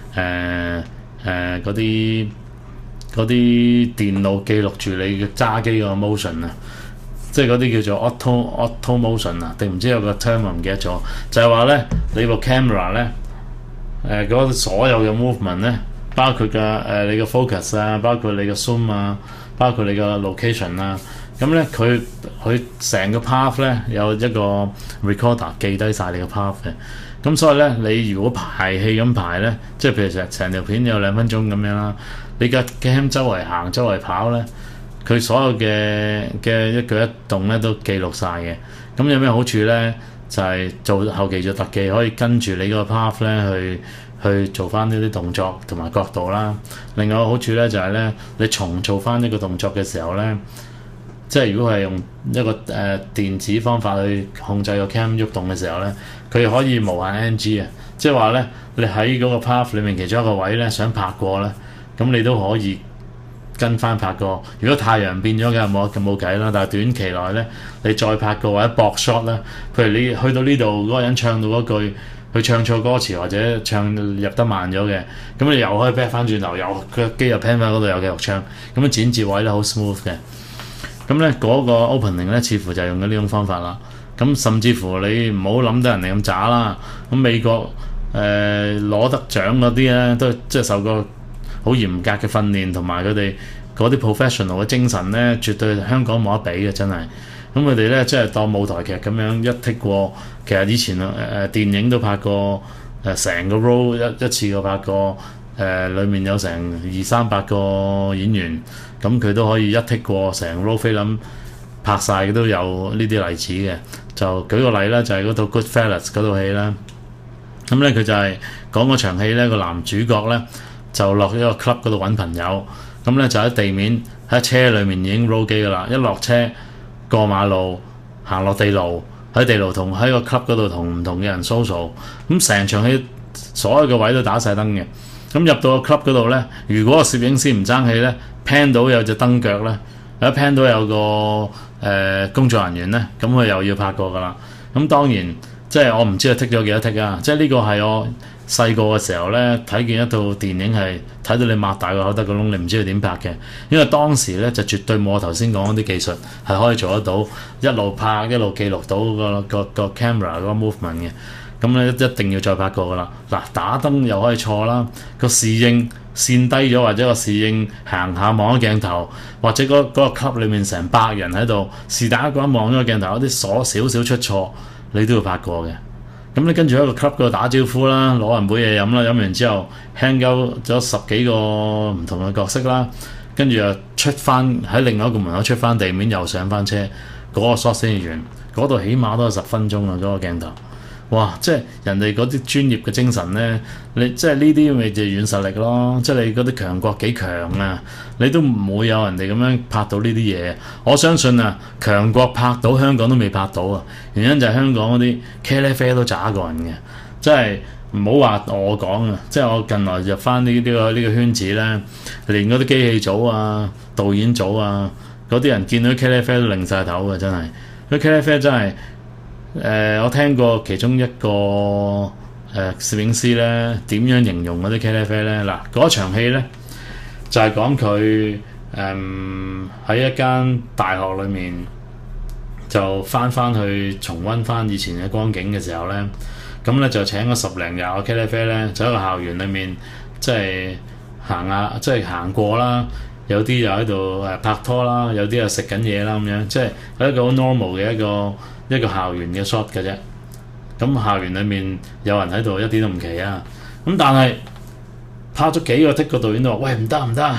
嗰啲電腦記錄住你嘅揸機個 motion 啊，即係嗰啲叫做 auto motion 啊，定唔知有個 term 我唔記得咗，就係話咧你部 camera 咧嗰所有嘅 movement 咧，包括你嘅 focus 啊，包括你嘅 zoom 啊，包括你嘅 location 啊，咁咧佢成個 path 咧有一個 recorder 記低晒你嘅 path 嘅。咁所以咧，你如果排戲咁排咧，即係譬如成條片有2分鐘咁樣啦，你嘅 cam 周圍行周圍跑咧，佢所有嘅一舉一動咧都記錄晒嘅。咁有咩好處咧？就係做後期做特技，可以跟住你嗰個 path 咧去做翻呢啲動作同埋角度啦。另外個好處咧就係咧，你重做翻一個動作嘅時候咧，即係如果係用一個電子方法去控制個 cam 喐動嘅時候咧，佢可以無限 NG 啊！即係話咧，你喺嗰個 path 裏面其中一個位咧想拍過咧，咁你都可以跟翻拍過。如果太陽變咗嘅冇計啦，但係短期內咧，你再拍過或者搏 shot 咧，譬如你去到呢度嗰個人唱到嗰句，佢唱錯歌詞或者唱入得慢咗嘅，咁你又可以 back 翻轉頭，又個機又 pan 翻嗰度又繼續唱，咁樣剪接位咧好 smooth 嘅。咁咧嗰個 opening 咧似乎就係用緊呢種方法啦。咁甚至乎你唔好諗得人哋咁渣啦。咁美國攞得獎嗰啲咧，都即係受過好嚴格嘅訓練，同埋佢哋嗰啲 professional 嘅精神咧，絕對香港冇得比嘅，真係。咁佢哋咧即係當舞台劇咁樣一剔過。其實以前電影都拍過成個 role 一次過拍過裡面有成200-300個演員，咁佢都可以一剔過成 role film 拍晒嘅，都有呢啲例子嘅。就舉個例啦，就係嗰套 Goodfellas 嗰套戲啦。咁咧佢就係講嗰場戲咧，個男主角咧就落一個 club 嗰度揾朋友，咁咧就喺地面喺車裏面已經 roll 機噶啦，一落車過馬路行落地牢，喺地牢同喺個 club 嗰度同唔同嘅人 social， 咁成場戲所有嘅位都打晒燈嘅。咁入到個 club 嗰度咧，如果個攝影師唔爭氣咧 ，pan 到有隻燈腳咧，一 pan 到有個工作人員咧，咁佢又要拍過噶啦。咁當然即係我唔知佢剔咗幾多剔啊！即係呢個係我細個嘅時候咧睇見一套電影係睇到你擘大個口得個窿，你唔知佢點拍嘅。因為當時咧就絕對冇我頭先講嗰啲技術係可以做得到，一路拍一路記錄到個 camera 嗰個 movement 嘅。咁咧一定要再拍過噶啦。嗱，打燈又可以錯啦，個侍應跣低咗，或者個侍應行下望咗鏡頭，或者嗰個 club 裏面成百人喺度，是但一個人望咗個鏡頭，有啲少少出錯，你都要拍過嘅。咁你跟住喺個 club 嗰度打招呼啦，攞人杯嘢飲啦，飲完之後 hang out 咗10幾個唔同嘅角色啦，跟住又出翻喺另外一個門口出翻地面，又上翻車，嗰個 shot 先至完。嗰度起碼都有10分鐘啊，嗰個鏡頭。哇！即係人哋嗰啲專業嘅精神咧，你即係呢啲咪就軟實力咯。即係你嗰啲強國幾強啊，你都唔會有人哋咁樣拍到呢啲嘢。我相信啊，強國拍到香港都未拍到啊。原因就係香港嗰啲茄喱啡都渣過人嘅，即係唔好話我講啊。即係我近來入翻呢個圈子咧，連嗰啲機器組啊、導演組啊嗰啲人見到茄喱啡都擰晒頭嘅，真係。佢茄喱啡真係。我聽過其中一個攝影師咧點樣形容嗰啲茄喱啡咧。嗱，嗰場戲咧就係講佢喺一間大學裏面就翻去重溫翻以前嘅光景嘅時候咧，咁咧就請咗10零廿個茄喱啡咧，就喺個校園裏面即係行下，即係行過啦。有啲又喺度拍拖啦，有啲又食緊嘢啦咁樣，即係一個好 normal 嘅一個校園嘅 shot 嘅啫。咁校園裏面有人喺度一啲都唔奇啊。咁但係拍咗幾個剔，個導演都話：喂，唔得，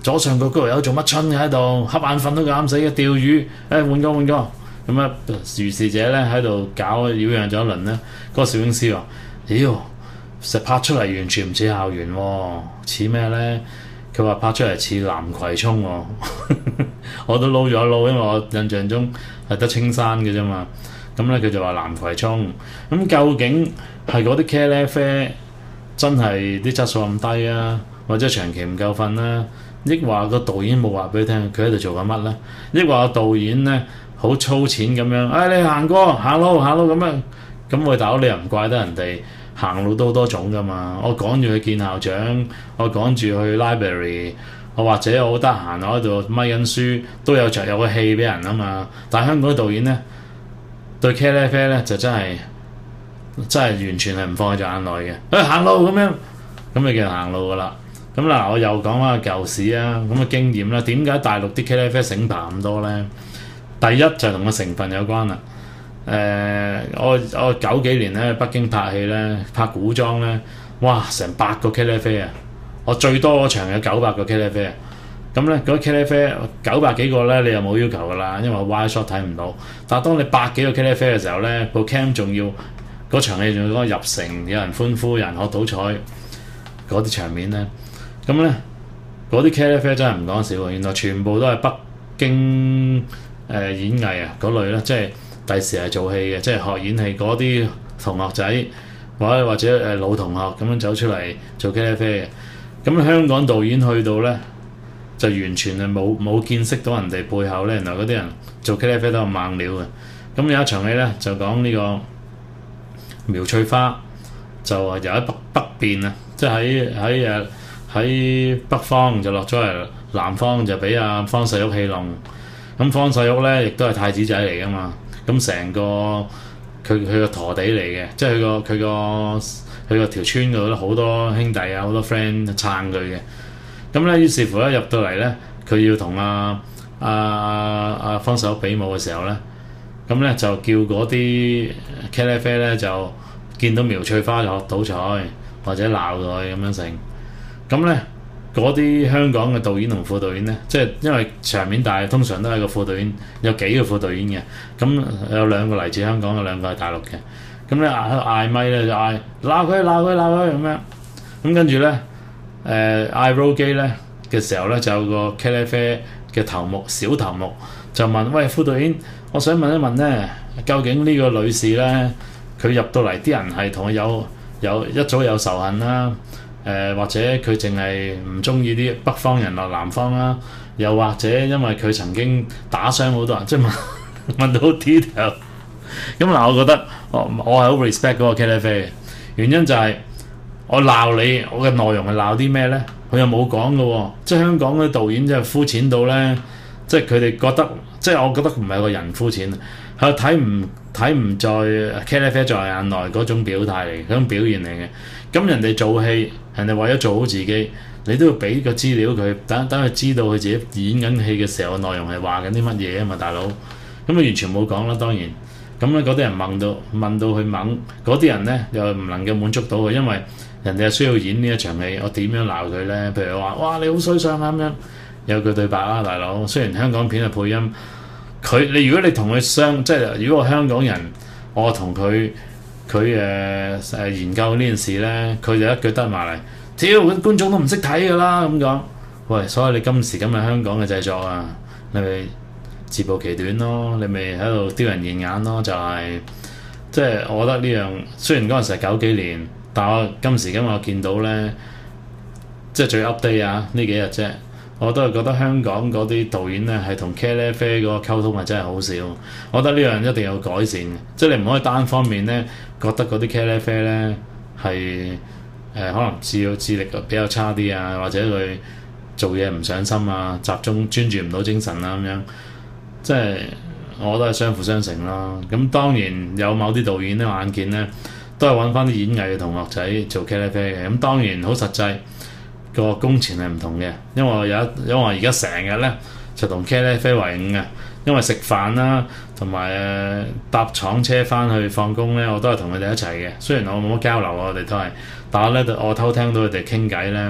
左上角嗰度有做乜春嘅喺度，瞌眼瞓都啱死嘅釣魚，換個咁啊！如是者咧喺度搞擾攘咗一輪咧，嗰個攝影師話：妖，實拍出嚟完全唔似校園喎，似咩咧？佢話拍出嚟似南葵涌喎，我都撈咗一撈，因為我印象中係得青山嘅啫嘛。咁咧佢就話南葵涌，咁究竟係嗰啲茄喱啡真係啲質素咁低啊，或者長期唔夠瞓啦？抑或個導演冇話俾你聽佢喺度做緊乜咧？抑或個導演咧好粗淺咁樣，你行過行路咁樣，咁喂大佬你又唔怪得人哋。行路都好多種噶嘛，我趕住去見校長，我趕住去 library， 我或者我好得閒，我喺度咪緊書，都有個戲俾人啊嘛。但係香港啲導演咧，對茄喱啡咧就真係完全係唔放喺隻眼內嘅。行路咁樣，咁咪叫行路噶啦。咁嗱，我又講翻個舊史啊，咁嘅經驗啦。點解大陸啲茄喱啡醒爬咁多咧？第一就同個成分有關啦。我90幾年咧北京拍戲咧，拍古裝咧，哇成100個茄喱啡啊！我最多嗰場有900個茄喱啡啊！咁咧嗰茄喱啡900幾個咧，你又冇要求噶啦，因為 wide shot 睇唔到。但係當你100幾個茄喱啡嘅時候咧，部 cam 仲要嗰場戲仲要入城，有人歡呼，有人學倒彩嗰啲場面咧，咁咧嗰啲茄喱啡真係唔講笑喎！原來全部都係北京演藝啊嗰類啦，即係。第時係做戲嘅，即係學演戲嗰啲同學仔，或者老同學咁樣走出嚟做茄喱啡嘅。咁香港導演去到咧，就完全係冇見識到人哋背後咧，原來嗰啲人做茄喱啡都係猛料嘅。咁有一場戲咧，就講呢個苗翠花就由喺北邊啊，即係喺北方就落咗嚟南方，就俾阿方世玉戲弄。咁方世玉咧亦都係太子仔嚟噶嘛。咁成個佢個陀地嚟嘅，即係佢個條村嗰度咧好多兄弟啊，好多 friend 撐佢嘅。咁咧於是乎咧入到嚟咧，佢要同阿方世玉比武嘅時候咧，咁咧就叫嗰啲茄喱啡咧就見到苗翠花就學倒彩或者鬧佢咁樣成。咁咧嗰啲香港嘅導演同副導演咧，即係因為場面大，通常都係個副導演，有幾個副導演嘅。咁有2個嚟自香港，有2個係大陸嘅。咁咧嗌咪咧就嗌鬧佢咁樣。咁跟住咧嗌 roll 機咧嘅時候咧，就有個茄喱啡嘅小頭目就問：喂，副導演，我想問一問咧，究竟呢個女士咧，佢入到嚟啲人係同佢有一早有仇恨啦？或者佢淨係唔中意啲北方人落南方啦，又或者因為佢曾經打傷好多人，即係問到 detail。咁嗱，我覺得我係好 respect 嗰個茄喱啡嘅原因就係我鬧你，我嘅內容係鬧啲咩咧？佢又冇講嘅喎，即係香港嘅導演真係膚淺到咧，即係佢哋覺得，即係我覺得唔係個人膚淺，係睇唔在茄喱啡在眼內嗰種表態嚟，嗰種表現嚟嘅。咁人哋做戲，人哋為咗做好自己，你都要俾個資料佢，等佢知道佢自己演緊戲嘅時候內容係話緊啲乜嘢啊嘛，大佬。咁佢完全冇講啦，當然。咁咧嗰啲人問到佢懵，嗰啲人咧又唔能夠滿足到佢，因為人哋係需要演呢一場戲，我點樣鬧佢咧？譬如話，哇你好衰相啊咁樣，有句對白啦，大佬。雖然香港片係配音，如果你同佢即係如果我香港人，我同佢研究呢件事咧，佢就一句得埋嚟，屌觀眾都唔識睇㗎啦咁講。喂，所以你今時今日香港嘅製作啊，你咪自暴其短咯，你咪喺度丟人現眼咯，就係即係我覺得呢樣雖然嗰陣時係90幾年，但我今時今日我見到咧，即係最 update 啊呢幾日啫，我都係覺得香港嗰啲導演咧係同茄喱啡嗰個溝通係真係好少，我覺得呢樣一定要改善，即係你唔可以單方面咧覺得嗰啲茄喱啡咧係可能智力比較差啲啊，或者佢做嘢唔上心啊，集中專注唔到精神啊咁樣。即係我覺得係相輔相成咯。咁當然有某啲導演咧，眼見咧都係揾翻啲演藝嘅同學仔做茄喱啡嘅。咁當然好實際，個工錢係唔同嘅。因為我而家成日咧就同茄喱啡為伍嘅，因為食飯啦，同埋搭廠車翻去放工咧，我都係同佢哋一齊嘅。雖然我冇乜交流，我哋都係，但係咧我偷聽到佢哋傾偈咧，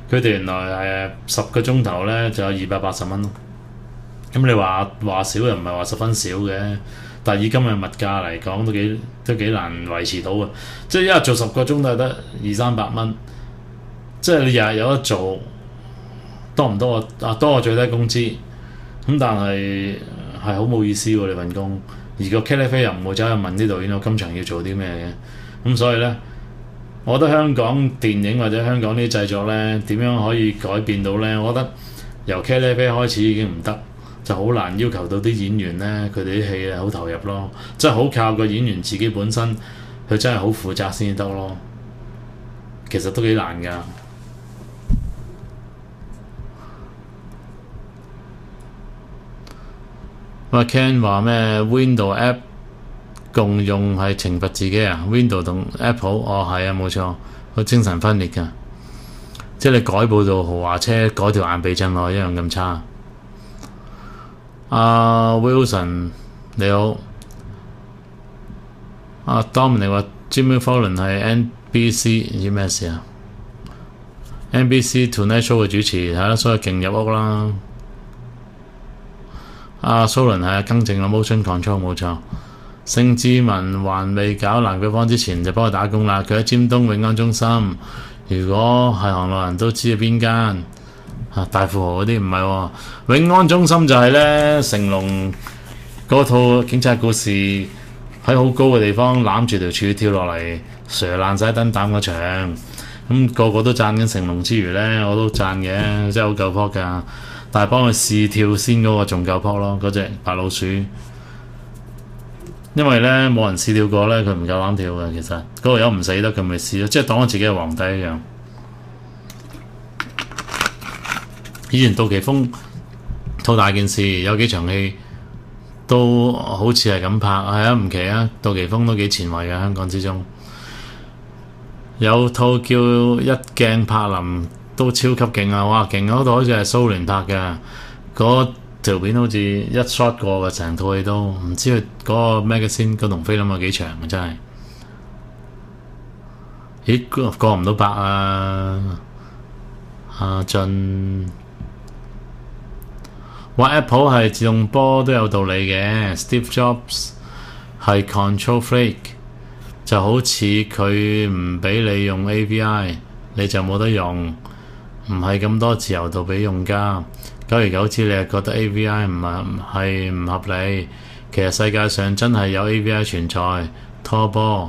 佢哋原來10個鐘頭咧就有280蚊咯。咁你話少又唔係話十分少嘅，但係以今日物價嚟講都幾難維持到啊！即係一日做10個鐘都係得200-300蚊，即係你日日有得做，多唔多啊？多過最低工資，咁但係好冇意思喎你份工，而個茄喱啡又唔會走去問啲導演我今場要做啲咩嘅，咁所以咧，我覺得香港電影或者香港啲製作咧點樣可以改變到咧？我覺得由茄喱啡開始已經唔得。就好難要求到啲演員咧，佢哋啲戲好投入咯，即係好靠個演員自己本身，佢真係好負責先至得咯。其實都幾難㗎。阿 Ken 話咩 Windows App 共用係懲罰自己啊 ？Windows 同 Apple 係啊冇錯，佢精神分裂㗎，即係你改部到豪華車，改條硬避震落一樣咁差。Wilson 你好，Dominic 話 Jimmy Fallon 係 NBC 唔知咩事啊 ？NBC Tonight Show 嘅主持係啦，所以勁入屋啦。蘇倫係更正啦 ，motion control 冇錯。盛志文還未搞蘭桂坊之前就幫佢打工啦，佢喺尖東永安中心。如果係行內人都知係邊間。大富豪嗰啲唔係喎，永安中心就係咧成龍嗰套警察故事喺好高嘅地方攬住條柱跳落嚟，射爛晒燈膽嗰場，咁個個都讚緊成龍之餘咧，我都讚嘅，真係好夠撲㗎。但係幫佢試跳先嗰個仲夠撲咯，嗰隻白老鼠，因為咧冇人試跳過咧，佢唔夠膽跳嘅。其實嗰個友唔死得，佢咪試咯，即係當咗自己係皇帝一樣。以前杜琪峰套大件事有幾場戲都好似係咁拍，係啊唔奇啊，杜琪峰都幾前衞嘅香港之中。有套叫一鏡柏林都超級勁啊！哇勁嗰套好似係蘇聯拍嘅，嗰條片好似一 shot 過嘅，成套戲都唔知佢嗰個 magazine 嗰同菲林有幾長啊！真係，咦過唔到百啊！阿俊。話 Apple 係自動波都有道理嘅 ，Steve Jobs 係 control freak， 就好似佢唔俾你用 API， 你就冇得用，唔係咁多自由度俾用家。久而久之，你係覺得 API 唔合理。其實世界上真係有 API 存在，拖波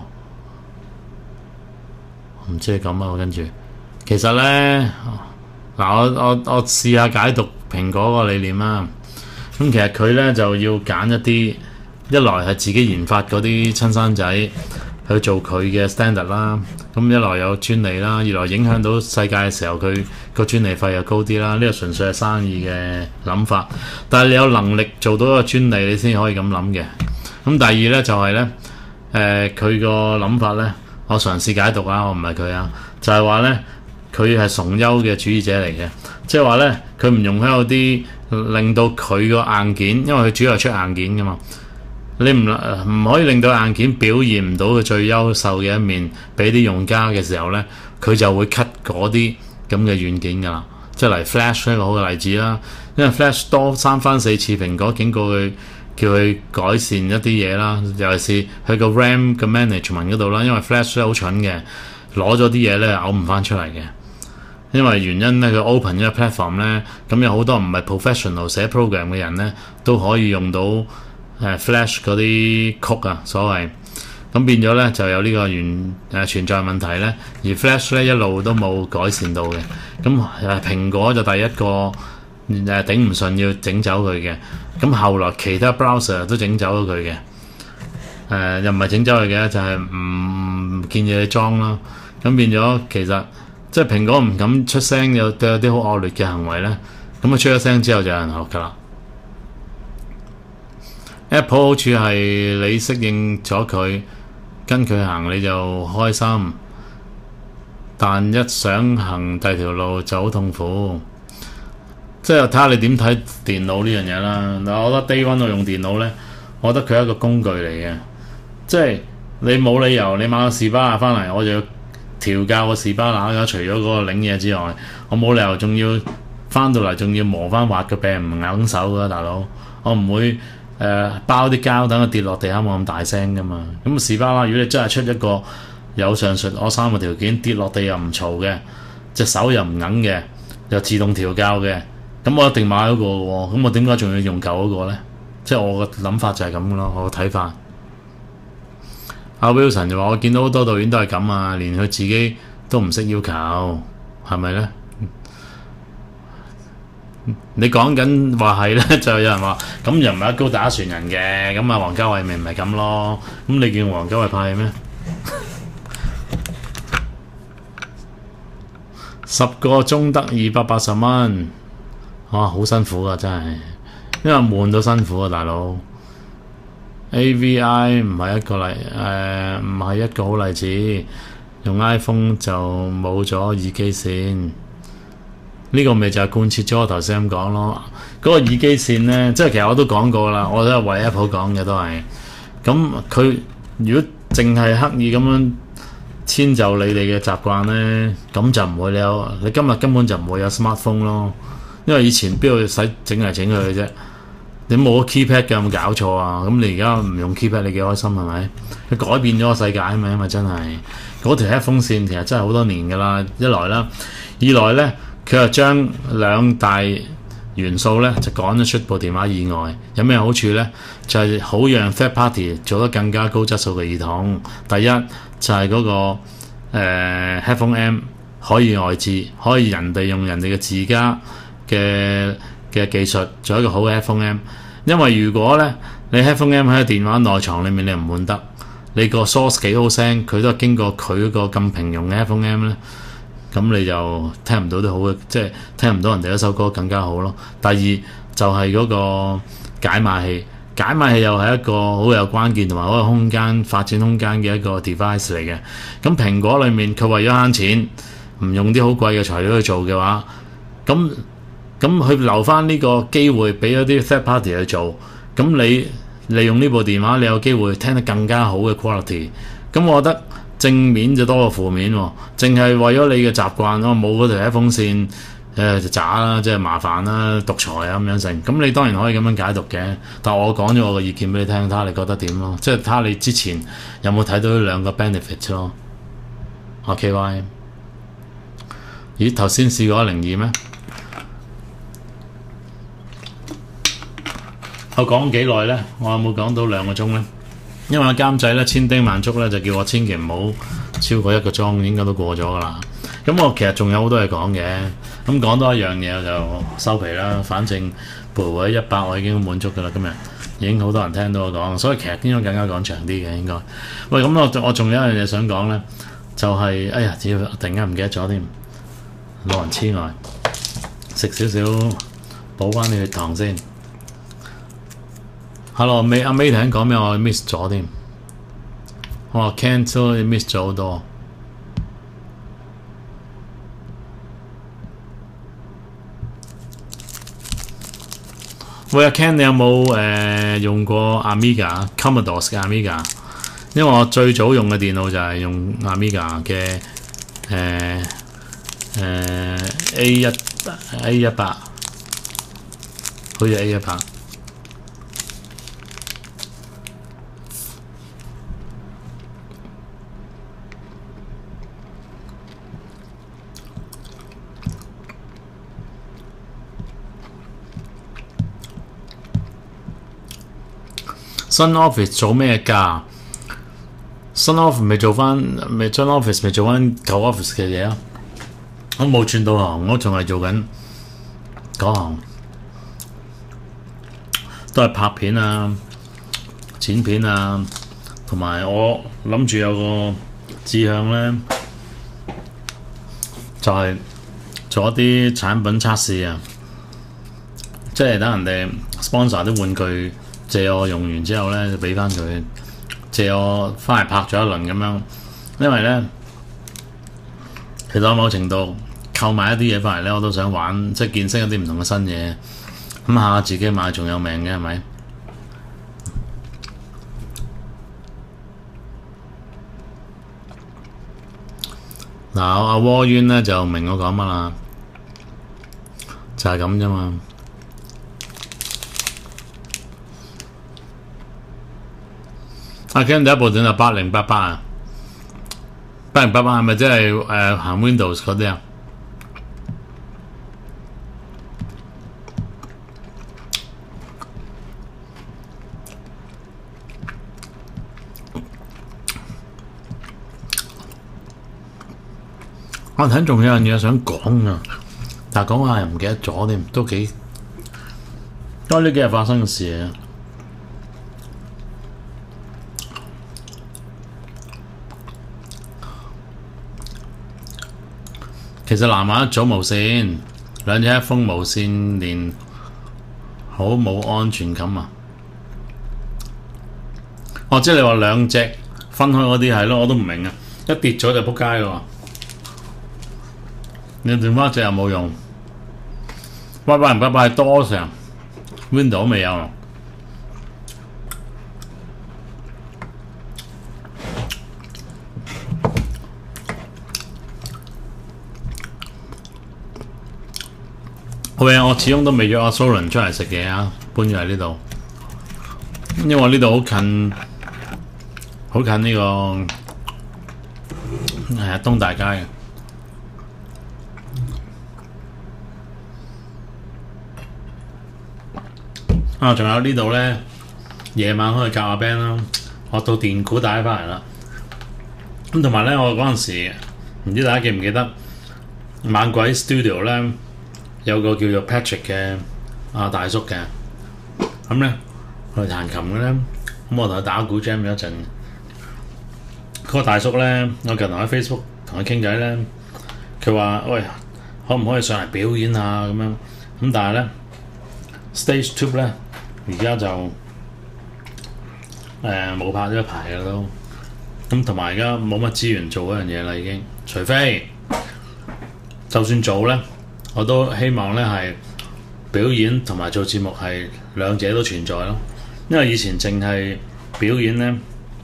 唔知係咁啊。跟住其實咧嗱，我試下解讀蘋果個理念啦，咁其實佢咧就要揀一來係自己研發嗰啲親生仔去做佢嘅 standard 啦，咁一來有專利啦，二來影響到世界嘅時候，佢個專利費又高啲啦，呢個純粹係生意嘅諗法。但係你有能力做到一個專利，你先可以咁諗嘅。咁第二咧就係咧，佢個諗法咧，我嘗試解讀啊，我唔係佢啊，就係話咧。佢係崇優嘅主義者嚟嘅，即係話咧，佢唔容許有啲令到佢個硬件，因為佢主要係出硬件噶嘛，你唔可以令到硬件表現唔到佢最優秀嘅一面，俾啲用家嘅時候咧，佢就會 cut 嗰啲咁嘅軟件噶啦。即係嚟 Flash 一個好嘅例子啦，因為 Flash 多3番4次蘋果警告佢，叫佢改善一啲嘢啦，尤其是佢個 RAM 嘅 management 嗰度啦，因為 Flash 咧好蠢嘅，攞咗啲嘢咧嘔唔翻出嚟嘅。因為原因咧，佢 open 咗個 platform 咧，咁有好多唔係 professional 寫 program 嘅人咧，都可以用到Flash 嗰啲曲啊，所謂咁變咗咧就有呢個存在問題咧，而 Flash 咧一路都冇改善到嘅，咁蘋果就第一個頂唔順要整走佢嘅，咁後來其他 browser 都整走咗佢嘅，又唔係整走佢嘅，就係唔建議你裝啦，咁變咗其實。即係蘋果唔敢出聲，有啲好惡劣嘅行為咧，咁啊出咗聲之後就有人學噶啦。Apple 好處係你適應咗佢，跟佢行你就開心，但一想行第二條路就好痛苦。即係睇下你點睇電腦呢樣嘢啦。嗱，我覺得 Day One 我用電腦咧，我覺得佢係一個工具嚟嘅，即係你冇理由你買個士巴拿翻嚟，我就要調教個士巴拿㗎，除咗嗰個領嘢之外，我冇理由仲要翻到嚟仲要磨翻滑個柄唔硬手㗎，大佬。我唔會包啲膠等佢跌落地下冇咁大聲㗎嘛。咁士巴拿如果你真係出一個有上述嗰3個條件，跌落地又唔嘈嘅，隻手又唔硬嘅，又自動調教嘅，咁我一定買嗰個喎。咁我點解仲要用舊嗰個呢？即係我個諗法就係咁咯，我個睇法。阿 Wilson 就話：我見到好多導演都係咁啊，連佢自己都唔識要求，係咪呢？你講緊話係呢，就有人話咁又唔係一高打船人嘅，咁啊王家衛咪唔係咁咯？咁你見王家衛拍戲咩？10個鐘得280蚊，哇！好辛苦啊，真係，因為悶到辛苦啊，大佬。AVI 唔係一個唔係一個好例子，用 iPhone 就冇咗耳機線，呢個咪就係貫徹咗我頭先咁講咯。嗰個耳機線呢，即係其實我都講過啦，我都係為 Apple 講嘅都係。咁佢如果淨係刻意咁樣遷就你哋嘅習慣呢，咁就唔會你今日根本就唔會有 smartphone 咯，因為以前邊度使整嚟整去嘅啫。你冇 keypad 嘅，有冇搞錯啊？咁你而家唔用 keypad，你幾開心係咪？佢改變咗個世界啊嘛，因為真係嗰條 headphone 線其實真係好多年㗎啦。一來啦，二來咧，佢又將2大元素咧就趕咗出部電話以外。有咩好處咧？就係好讓 third party 做得更加高質素嘅耳筒。第一就係嗰個headphone M 可以外置，可以人哋用人哋嘅自家嘅技術做一個好嘅 headphone M， 因為如果咧你 headphone M 喺個電話內藏裏面你唔換得，你個 source 幾好聲，佢都係經過佢嗰個咁平庸嘅 headphone M 咧，咁你就聽唔到啲好嘅，即係聽唔到人哋一首歌更加好咯。第二就係嗰個解碼器，解碼器又係一個好有關鍵同埋好有空間發展空間嘅一個 device 嚟嘅。咁蘋果裏面佢為咗慳錢，唔用啲好貴嘅材料去做嘅話，咁佢留翻呢個機會俾咗啲 third party 去做，咁你利用呢部電話，你有機會聽得更加好嘅 quality。咁我覺得正面就多過負面喎，淨係為咗你嘅習慣，我冇嗰條 headphone 線就渣啦，即係麻煩啦，獨裁啊咁樣成。咁你當然可以咁樣解讀嘅，但我講咗我嘅意見俾你聽，睇下你覺得點咯？即係睇下你之前有冇睇到呢兩個 benefit 咯。KY， 咦頭先試過102咩？我講幾耐呢？我有冇講到2個鐘呢？因為監製呢千叮萬囑呢，就叫我千祈唔好超過1個鐘，應該都過咗㗎啦。咁我其實仲有好多嘢講嘅，咁講多一樣嘢我就收皮啦。反正徘徊喺100我已經滿足㗎啦，今日已經好多人聽到我講，所以其實應該更加講長啲嘅應該。喂，咁我仲有一樣嘢想講呢，就係哎呀，只要突然間唔記得咗添，老人痴呆，食少少補翻啲血糖先。Hello， 阿 May 頭先講咩？我 miss 咗添。我話 cancel， 你 miss 咗好多。喂，阿 Ken， 你有冇用過 Amiga、Commodore 嘅 Amiga？ 因為我最早用嘅電腦就係用 Amiga 嘅A100，好似 A100。新 office 做咩㗎？新 office 咪做翻，咪新 office 咪做翻舊 office 嘅嘢啊！我冇轉到行，我仲係做緊嗰行，都係拍片啊、剪片啊，同埋我諗住有個志向咧，就係做一啲產品測試啊，即係等人哋 sponsor 啲玩具。借我用完之後咧，就俾翻佢。借我翻嚟拍咗一輪咁樣，因為咧，其實我某程度購買一啲嘢翻嚟咧，我都想玩，即係見識一啲唔同嘅新嘢。咁下自己買仲有命嘅係咪？ 嗱，阿窩淵咧就明我講乜啦，就係咁啫嘛。阿 Ken 第一部電腦8088啊，8088係咪即係行 Windows 嗰啲啊？我睇仲有樣嘢想講啊，但係講下又唔記得咗添，都幾多呢幾日發生嘅事啊！其實南亞一早無線，兩者一封無線連好冇安全感啊！哦，即係你話兩隻分開嗰啲係咯，我都唔明啊！一跌咗就仆街咯。你電話隻又冇用，800唔800係多成 Windows 未有。喂，我始終都未約阿蘇倫出嚟食嘢啊，搬咗嚟呢度，因為我呢度好近呢個東大街嘅。啊，仲有呢度咧，夜晚可以教下 band 啦。我到電鼓帶翻嚟啦。咁同埋咧，我嗰陣時唔知大家記唔記得猛鬼 studio 咧有個叫做 Patrick 嘅大叔嘅。咁咧佢彈琴嘅咧，咁我同佢打鼓 jam 咗一陣。嗰個大叔咧，我近來喺 Facebook 同佢傾偈咧，佢話：喂，可唔可以上嚟表演啊？咁樣咁，但係咧 Stage Two 咧。而家就冇拍咗一排嘅都，咁同埋而家冇乜資源做嗰樣嘢啦已經，除非就算做咧，我都希望咧係表演同埋做節目係兩者都存在咯，因為以前淨係表演咧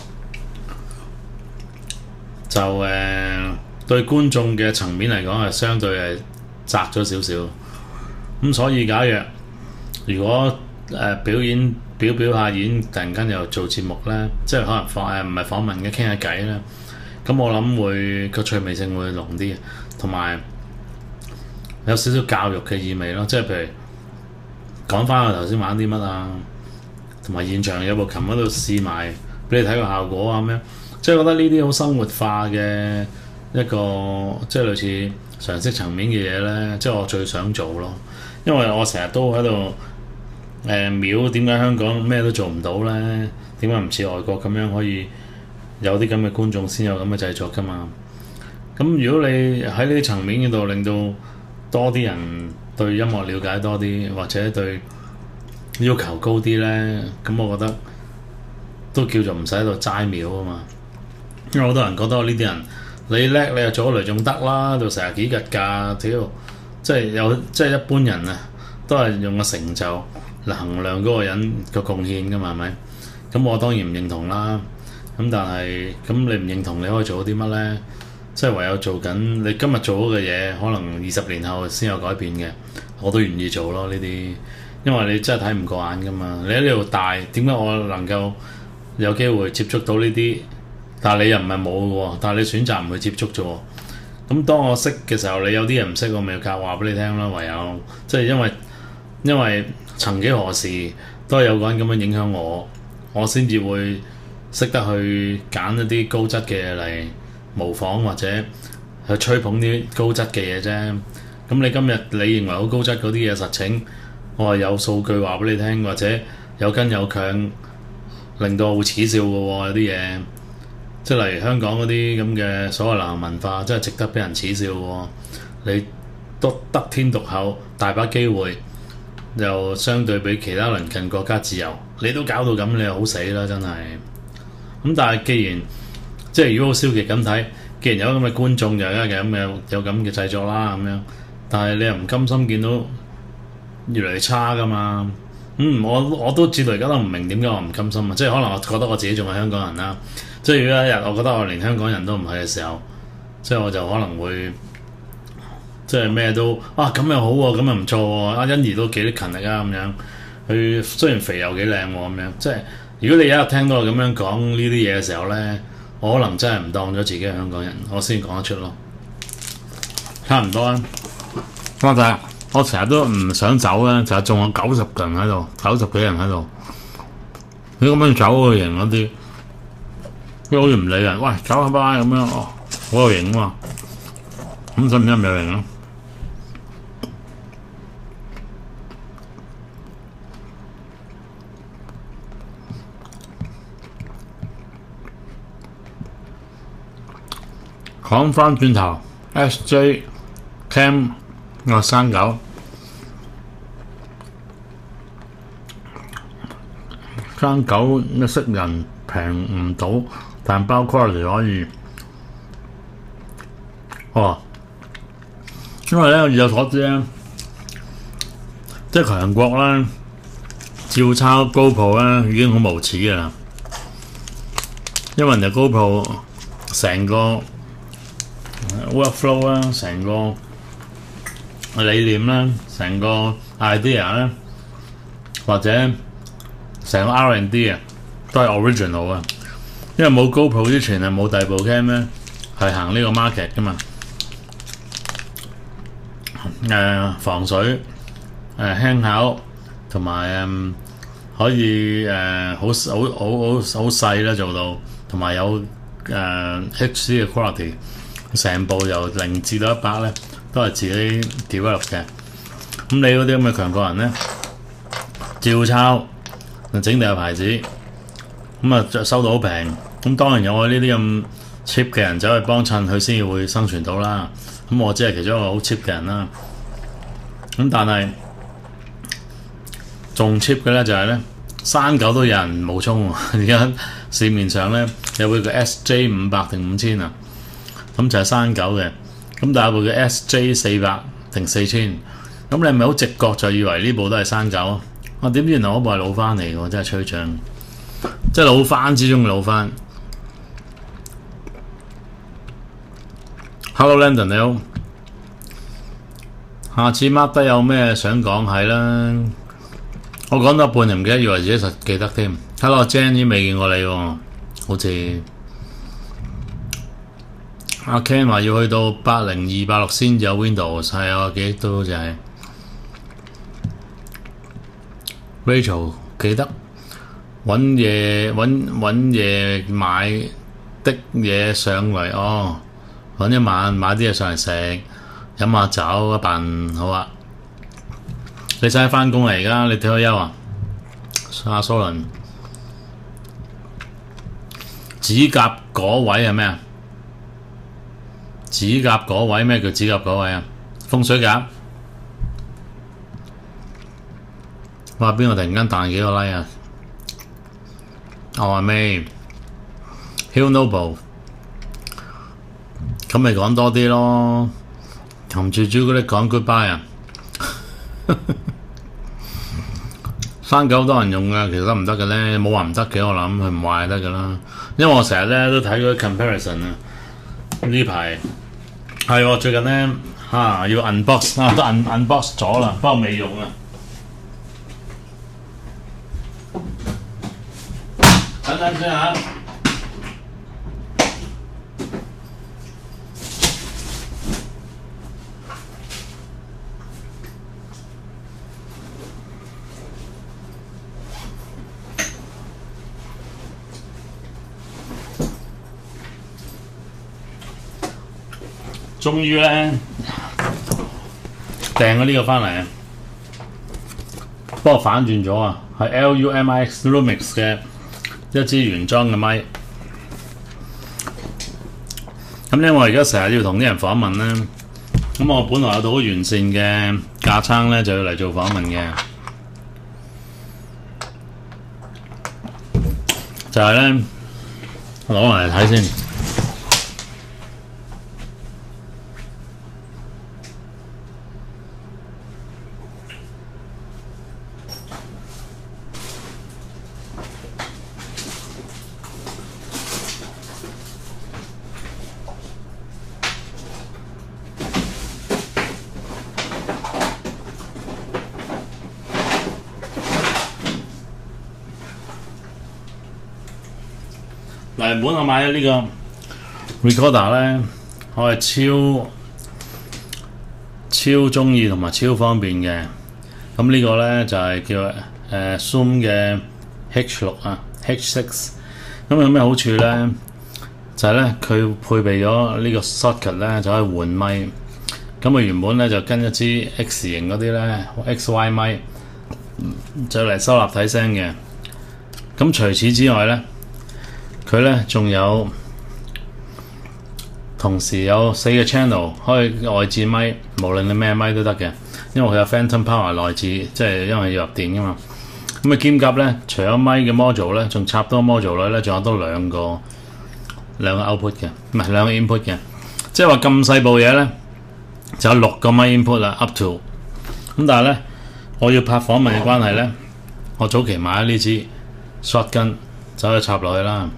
就對觀眾嘅層面嚟講係相對係窄咗少少，咁所以假如果表演表下演，突然間又做節目咧，即係可能唔係訪問嘅傾下偈咧，咁我諗會個趣味性會濃啲，同埋有少少教育嘅意味咯，即係譬如講翻我頭先玩啲乜啊，同埋現場有部琴喺度試埋俾你睇個效果啊咁樣，即係覺得呢啲好生活化嘅一個即係類似常識層面嘅嘢咧，即係我最想做咯，因為我成日都喺度。秒點解香港咩都做唔到呢？點解唔似外國咁樣可以有啲咁嘅觀眾先有咁嘅製作㗎嘛？咁如果你喺呢啲層面嗰度令到多啲人對音樂了解多啲，或者對要求高啲呢，咁我覺得都叫做唔使喺度齋秒啊嘛。因為好多人覺得我呢啲人你叻，你又做咗嚟仲得啦，做成日幾日㗎，屌！即係一般人啊，都係用個成就嚟衡量嗰個人個貢獻㗎嘛，係咪？咁我當然唔認同啦。咁但係咁你唔認同，你可以做到啲乜呢？即係唯有做緊你今日做好嘅嘢，可能20年後先有改變嘅，我都願意做咯呢啲。因為你真係睇唔過眼㗎嘛。你喺呢度大，點解我能夠有機會接觸到呢啲？但係你又唔係冇嘅喎，但係你選擇唔去接觸啫喎。咁當我識嘅時候，你有啲人唔識，我咪教話俾你聽咯。唯有即係因為曾幾何時都係有個人咁樣影響我，我先至會識得去揀一啲高質嘅嘢嚟模仿或者去吹捧啲高質嘅嘢啫。咁你今日你認為好高質嗰啲嘢實情，我係有數據話俾你聽，或者有根有強，令到我會恥笑嘅喎。有啲嘢即係例如香港嗰啲咁嘅所謂流行文化，真係值得俾人恥笑喎。你都得天獨厚，大把機會。又相對比其他鄰近國家自由，你都搞到咁，你又好死啦，真係。咁但係既然即係如果好消極咁睇，既然有咁嘅觀眾，又有咁嘅製作啦咁樣，但係你又唔甘心見到越嚟越差噶嘛？我都至到而家都唔明點解我唔甘心啊！即係可能我覺得我自己仲係香港人啦。即係如果一日我覺得我連香港人都唔係嘅時候， 即係我就可能會即係咩都咁又好喎，咁又唔錯喎，阿欣宜都幾勤力啊咁樣。佢雖然肥又幾靚喎咁樣，即係如果你有一日聽到我咁樣講呢啲嘢嘅時候咧，我可能真係唔當咗自己係香港人，我先講得出咯。差唔多啦，但係我成日都唔想走啦，就係仲有90人喺度，90幾人喺度。你咁樣走嘅型嗰啲，佢好似唔理人，喂走下吧咁樣，好有型啊嘛。咁使唔使唔有型啊？講翻轉頭 ，SJ Cam 我39，一識人平唔到，但包 quality 可以。因為咧，以我所知咧，即係強國咧，照抄 GoPro 咧已經好無恥㗎啦。因為人哋 GoPro 成個workflow 啦，成個理念啦，成個 idea 啦，或者成個 R&D 啊，都係 original 啊。因為冇 GoPro 之前係冇第二部 cam 咧係行呢個 market 噶嘛。防水輕巧同埋可以好細啦做到，同埋有HD 嘅 quality。成部由0至到100咧，都係自己 develop 嘅。咁你嗰啲咁嘅強國人咧，照抄整定個牌子，咁收到好平。咁當然有我呢啲咁 cheap 嘅人走去幫襯，佢先至會生存到啦。咁我只係其中一個好 cheap 嘅人啦。咁但係仲 cheap 嘅咧就係咧，39都有人冒充喎。而家市面上咧有部嘅 SJ500定5000啊。咁就係39嘅，咁但係部嘅 SJ400定4000，咁你係咪好直覺就以為呢部都係39？點知原來嗰部係老翻嚟嘅，真係吹脹，即係老翻之中嘅老翻。Hello Landon 你好，下次 mark 低有咩想講係啦，我講到一半就唔記得，以為自己實記得添。Hello Jenny 未見過你喎，好似。阿 Ken 話要去到80286先有 Windows， 係啊，記憶都好似係。Rachel 記得揾嘢買的嘢上嚟揾一晚買啲嘢上嚟食，飲下酒一辦好啊。你使返工嚟而家？你退咗休啊？阿蘇倫指甲嗰位係咩啊？指甲嗰位咩叫指甲嗰位啊？風水甲。哇！邊個突然間彈幾個 like 啊？阿妹 Hill Noble， 咁咪講多啲咯，同住朱古力講 goodbye 啊！39好多人用㗎，其實得唔得嘅咧？冇話唔得嘅，我諗佢唔壞得㗎啦。因為我成日咧都睇嗰啲 comparison 啊，呢排。係喎，最近咧要 unbox 都 unbox 咗啦，不過未用啊。等陣先嚇。終於咧訂咗呢個返嚟啊！不過反轉咗啊，係 Lumix 嘅一支原裝嘅咪。咁咧，我而家成日要同啲人訪問咧，咁我本來有套好完善嘅架撐咧，就要嚟做訪問嘅，就係咧攞嚟睇先。 嗱，原本我買咗呢個 recorder 咧，我係超中意同埋超方便嘅。咁呢個咧就係叫Zoom 嘅 H6 啊 H6。咁有咩好處咧？就係咧佢配備咗呢個 socket 咧，就可以換咪。咁佢原本咧就跟一支 X 型嗰啲咧 XY 咪，就嚟收立體聲嘅。咁除此之外咧，佢咧仲有同時有4個 channel 可以外置咪，無論你咩咪都得嘅。因為佢有 Phantom Power 內置，即係因為要入電噶嘛。咁啊兼夾咧，除咗咪嘅 module 咧，仲插多 module 裏咧，仲有多兩個 output 嘅，唔係兩個 input 嘅。即係話咁細部嘢咧，就有6個咪 input 啦 ，up to。咁但係咧，我要拍訪問嘅關係咧，我早期買咗呢支 shotgun 走去插落去啦。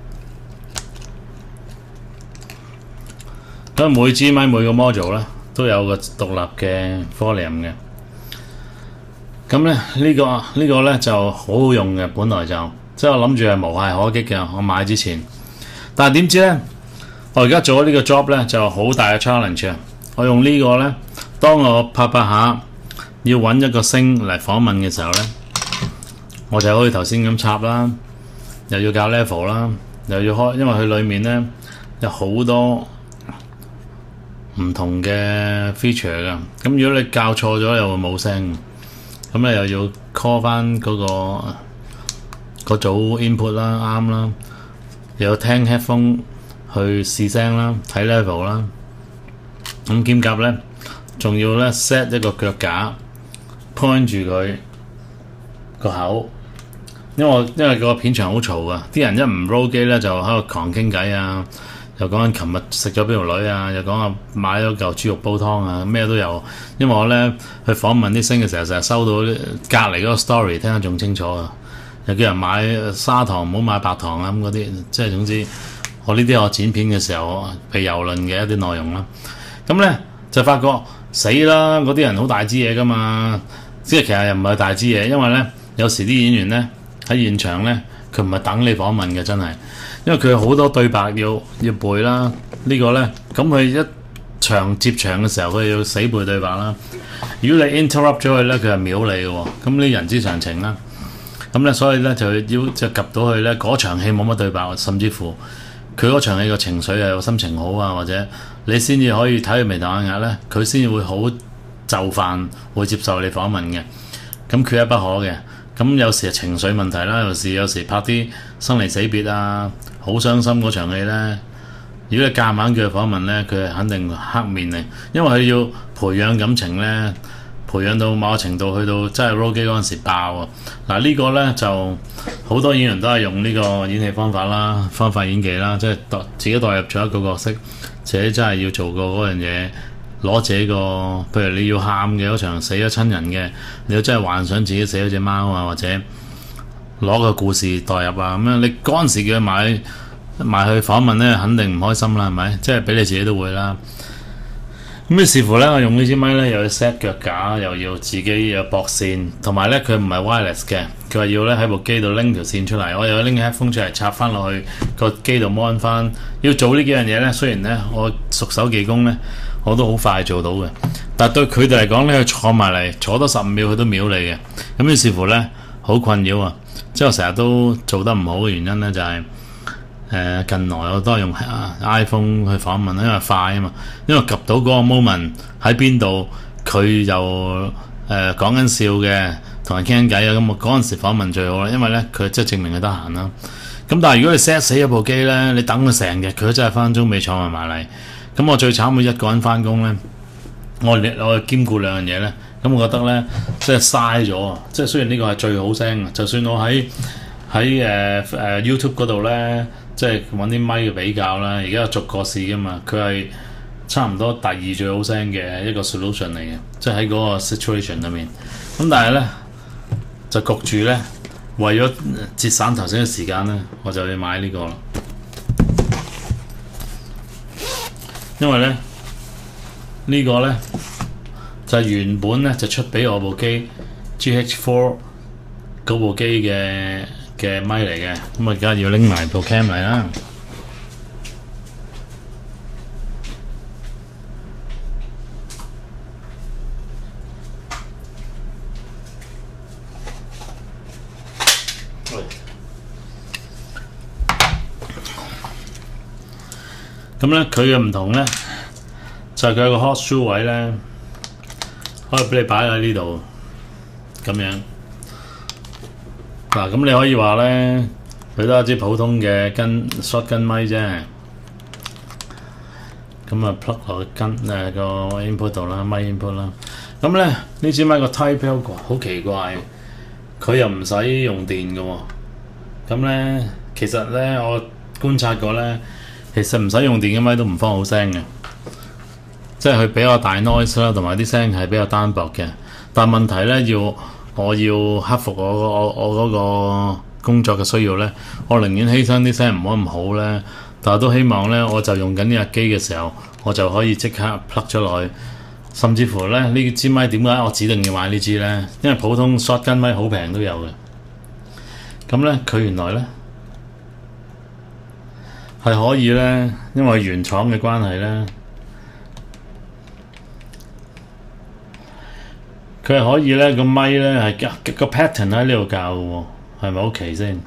咁每支咪每個 module 咧都有個獨立嘅 volume 嘅。咁咧呢個咧就好好用嘅，本來就即係我諗住係無懈可擊嘅，我買之前。但係點知咧，我而家做咗呢個 job 咧就好大嘅 challenge 啊！我用呢個咧，當我拍下要揾一個聲嚟訪問嘅時候咧，我就好似頭先咁插啦，又要校 level 啦，又要開，因為佢裡面咧有好多唔同嘅 feature 噶。咁如果你校錯咗又會冇聲，咁你又要 call 翻嗰組 input 啦，啱啦，又要聽 headphone 去試聲啦，睇 level 啦。咁兼夾咧，仲要咧 set 一個腳架 point 住佢個口，因為個片場好嘈啊，啲人一唔 roll 機咧就喺度狂傾偈啊，又講緊琴日食咗邊條女啊，又講下買咗嚿豬肉煲湯啊，咩都有。因為我咧去訪問啲星嘅時候，成日收到隔離嗰個 story 聽得仲清楚啊，又叫人買砂糖唔好買白糖啊，咁嗰啲，即係總之我呢啲我剪片嘅時候被蹂躪嘅一啲內容啦。咁咧就發覺死啦！嗰啲人好大支嘢噶嘛，即係其實又唔係大支嘢，因為咧有時啲演員咧喺現場咧，佢唔係等你訪問嘅，真係，因為佢好多對白要背啦。呢個咧，咁佢一場接場嘅時候，佢要死背對白啦。如果你 interrupt 咗佢咧，佢係秒你嘅喎。咁呢人之常情啦。咁咧，所以咧就及到佢咧嗰場戲冇乜對白，甚至乎佢嗰場戲個情緒係心情好啊，或者你先至可以睇佢眉頭眼額咧，佢先至會好就範，會接受你訪問嘅。咁缺一不可嘅。咁有時係情緒問題啦，有時拍啲生離死別啊，好傷心嗰場戲咧，如果你夾硬叫佢訪問咧，佢係肯定黑面嚟，因為佢要培養感情咧，培養到某個程度，去到真係 roll 機嗰陣時爆啊！嗱，呢個咧就好多演員都係用呢個演戲方法啦，方法演技啦，即係自己代入咗一個角色，自己真係要做過嗰樣嘢，攞自己個，譬如你要喊嘅嗰場死咗親人嘅，你要真係幻想自己死咗隻貓啊，或者攞個故事代入啊咁樣，你嗰陣時叫佢埋去訪問咧，肯定唔開心啦，係咪？即係俾你自己都會啦。咁於是乎咧，我用呢支咪咧，又要 set 腳架，又要自己有駁線，同埋咧佢唔係 wireless 嘅，佢話要咧喺部機度拎條線出嚟，我又要拎 headphone 出嚟插翻落去個機度 mon 翻。要做呢幾樣嘢咧，雖然咧我熟手技工咧，我都好快做到嘅，但係對佢哋嚟講咧，佢坐埋嚟坐多15秒，佢都秒你嘅。咁於是乎咧，好困擾啊！即係我成日都做得唔好嘅原因咧，就係、近來我都係用 iPhone 去訪問，因為快啊嘛，因為及到嗰個 moment 喺邊度，佢又講緊笑嘅，同人傾緊偈啊，咁我嗰陣時訪問最好啦，因為咧佢即係證明佢得閒啦。咁但係如果你 set 死一部機咧，你等佢成日，佢真係分分鐘未坐埋嚟。咁我最慘會一個人翻工咧，我兼顧兩樣嘢咧，咁我覺得咧即係嘥咗啊！即係雖然呢個係最好聲，就算我喺YouTube 嗰度咧。即係揾啲咪嘅比較啦，而家有逐個試噶嘛，佢係差唔多第2最好聲嘅一個 solution 嚟嘅，即係喺嗰個 situation 裏面。咁但係咧就焗住咧，為咗節省頭先嘅時間咧，我就要買呢個啦。因為咧呢個咧就係原本咧就出俾我部機 GH4 嗰部機嘅嘅咪嚟嘅，咁而家要拎埋部 cam 嚟啦。咁咧佢嘅唔同咧，就係佢有個 hot shoe 位咧，可以俾你擺喺呢度咁樣。嗱，咁你可以話咧，佢都係支普通嘅shotgun 咪啫。咁啊 plug 落個 input 度啦，咪 input 啦。咁咧呢支咪個 type 好奇怪，佢又唔使用電嘅喎。咁咧其實咧我觀察過咧。其實唔使用電嘅咪都唔放好聲嘅，即係佢比較大 noise 啦，同埋啲聲係比較單薄嘅。但問題咧，我要克服我嗰個工作嘅需要咧，我寧願犧牲啲聲唔好咁好咧，但係都希望咧，我就用緊呢架機嘅時候，我就可以即刻 plug 咗落去。甚至乎咧，呢支咪點解我指定要買呢支咧？因為普通 shotgun 咪好平都有嘅。咁咧，佢原來咧。係可以咧，因為原廠嘅關係咧，佢係可以咧個咪咧係個 pattern 喺呢度教嘅喎，係咪 OK 先？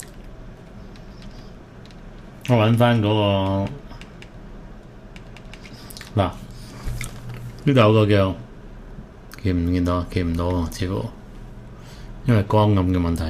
我揾翻嗰個嗱，呢度有個叫見唔見到？見唔到喎，似乎因為光暗嘅問題。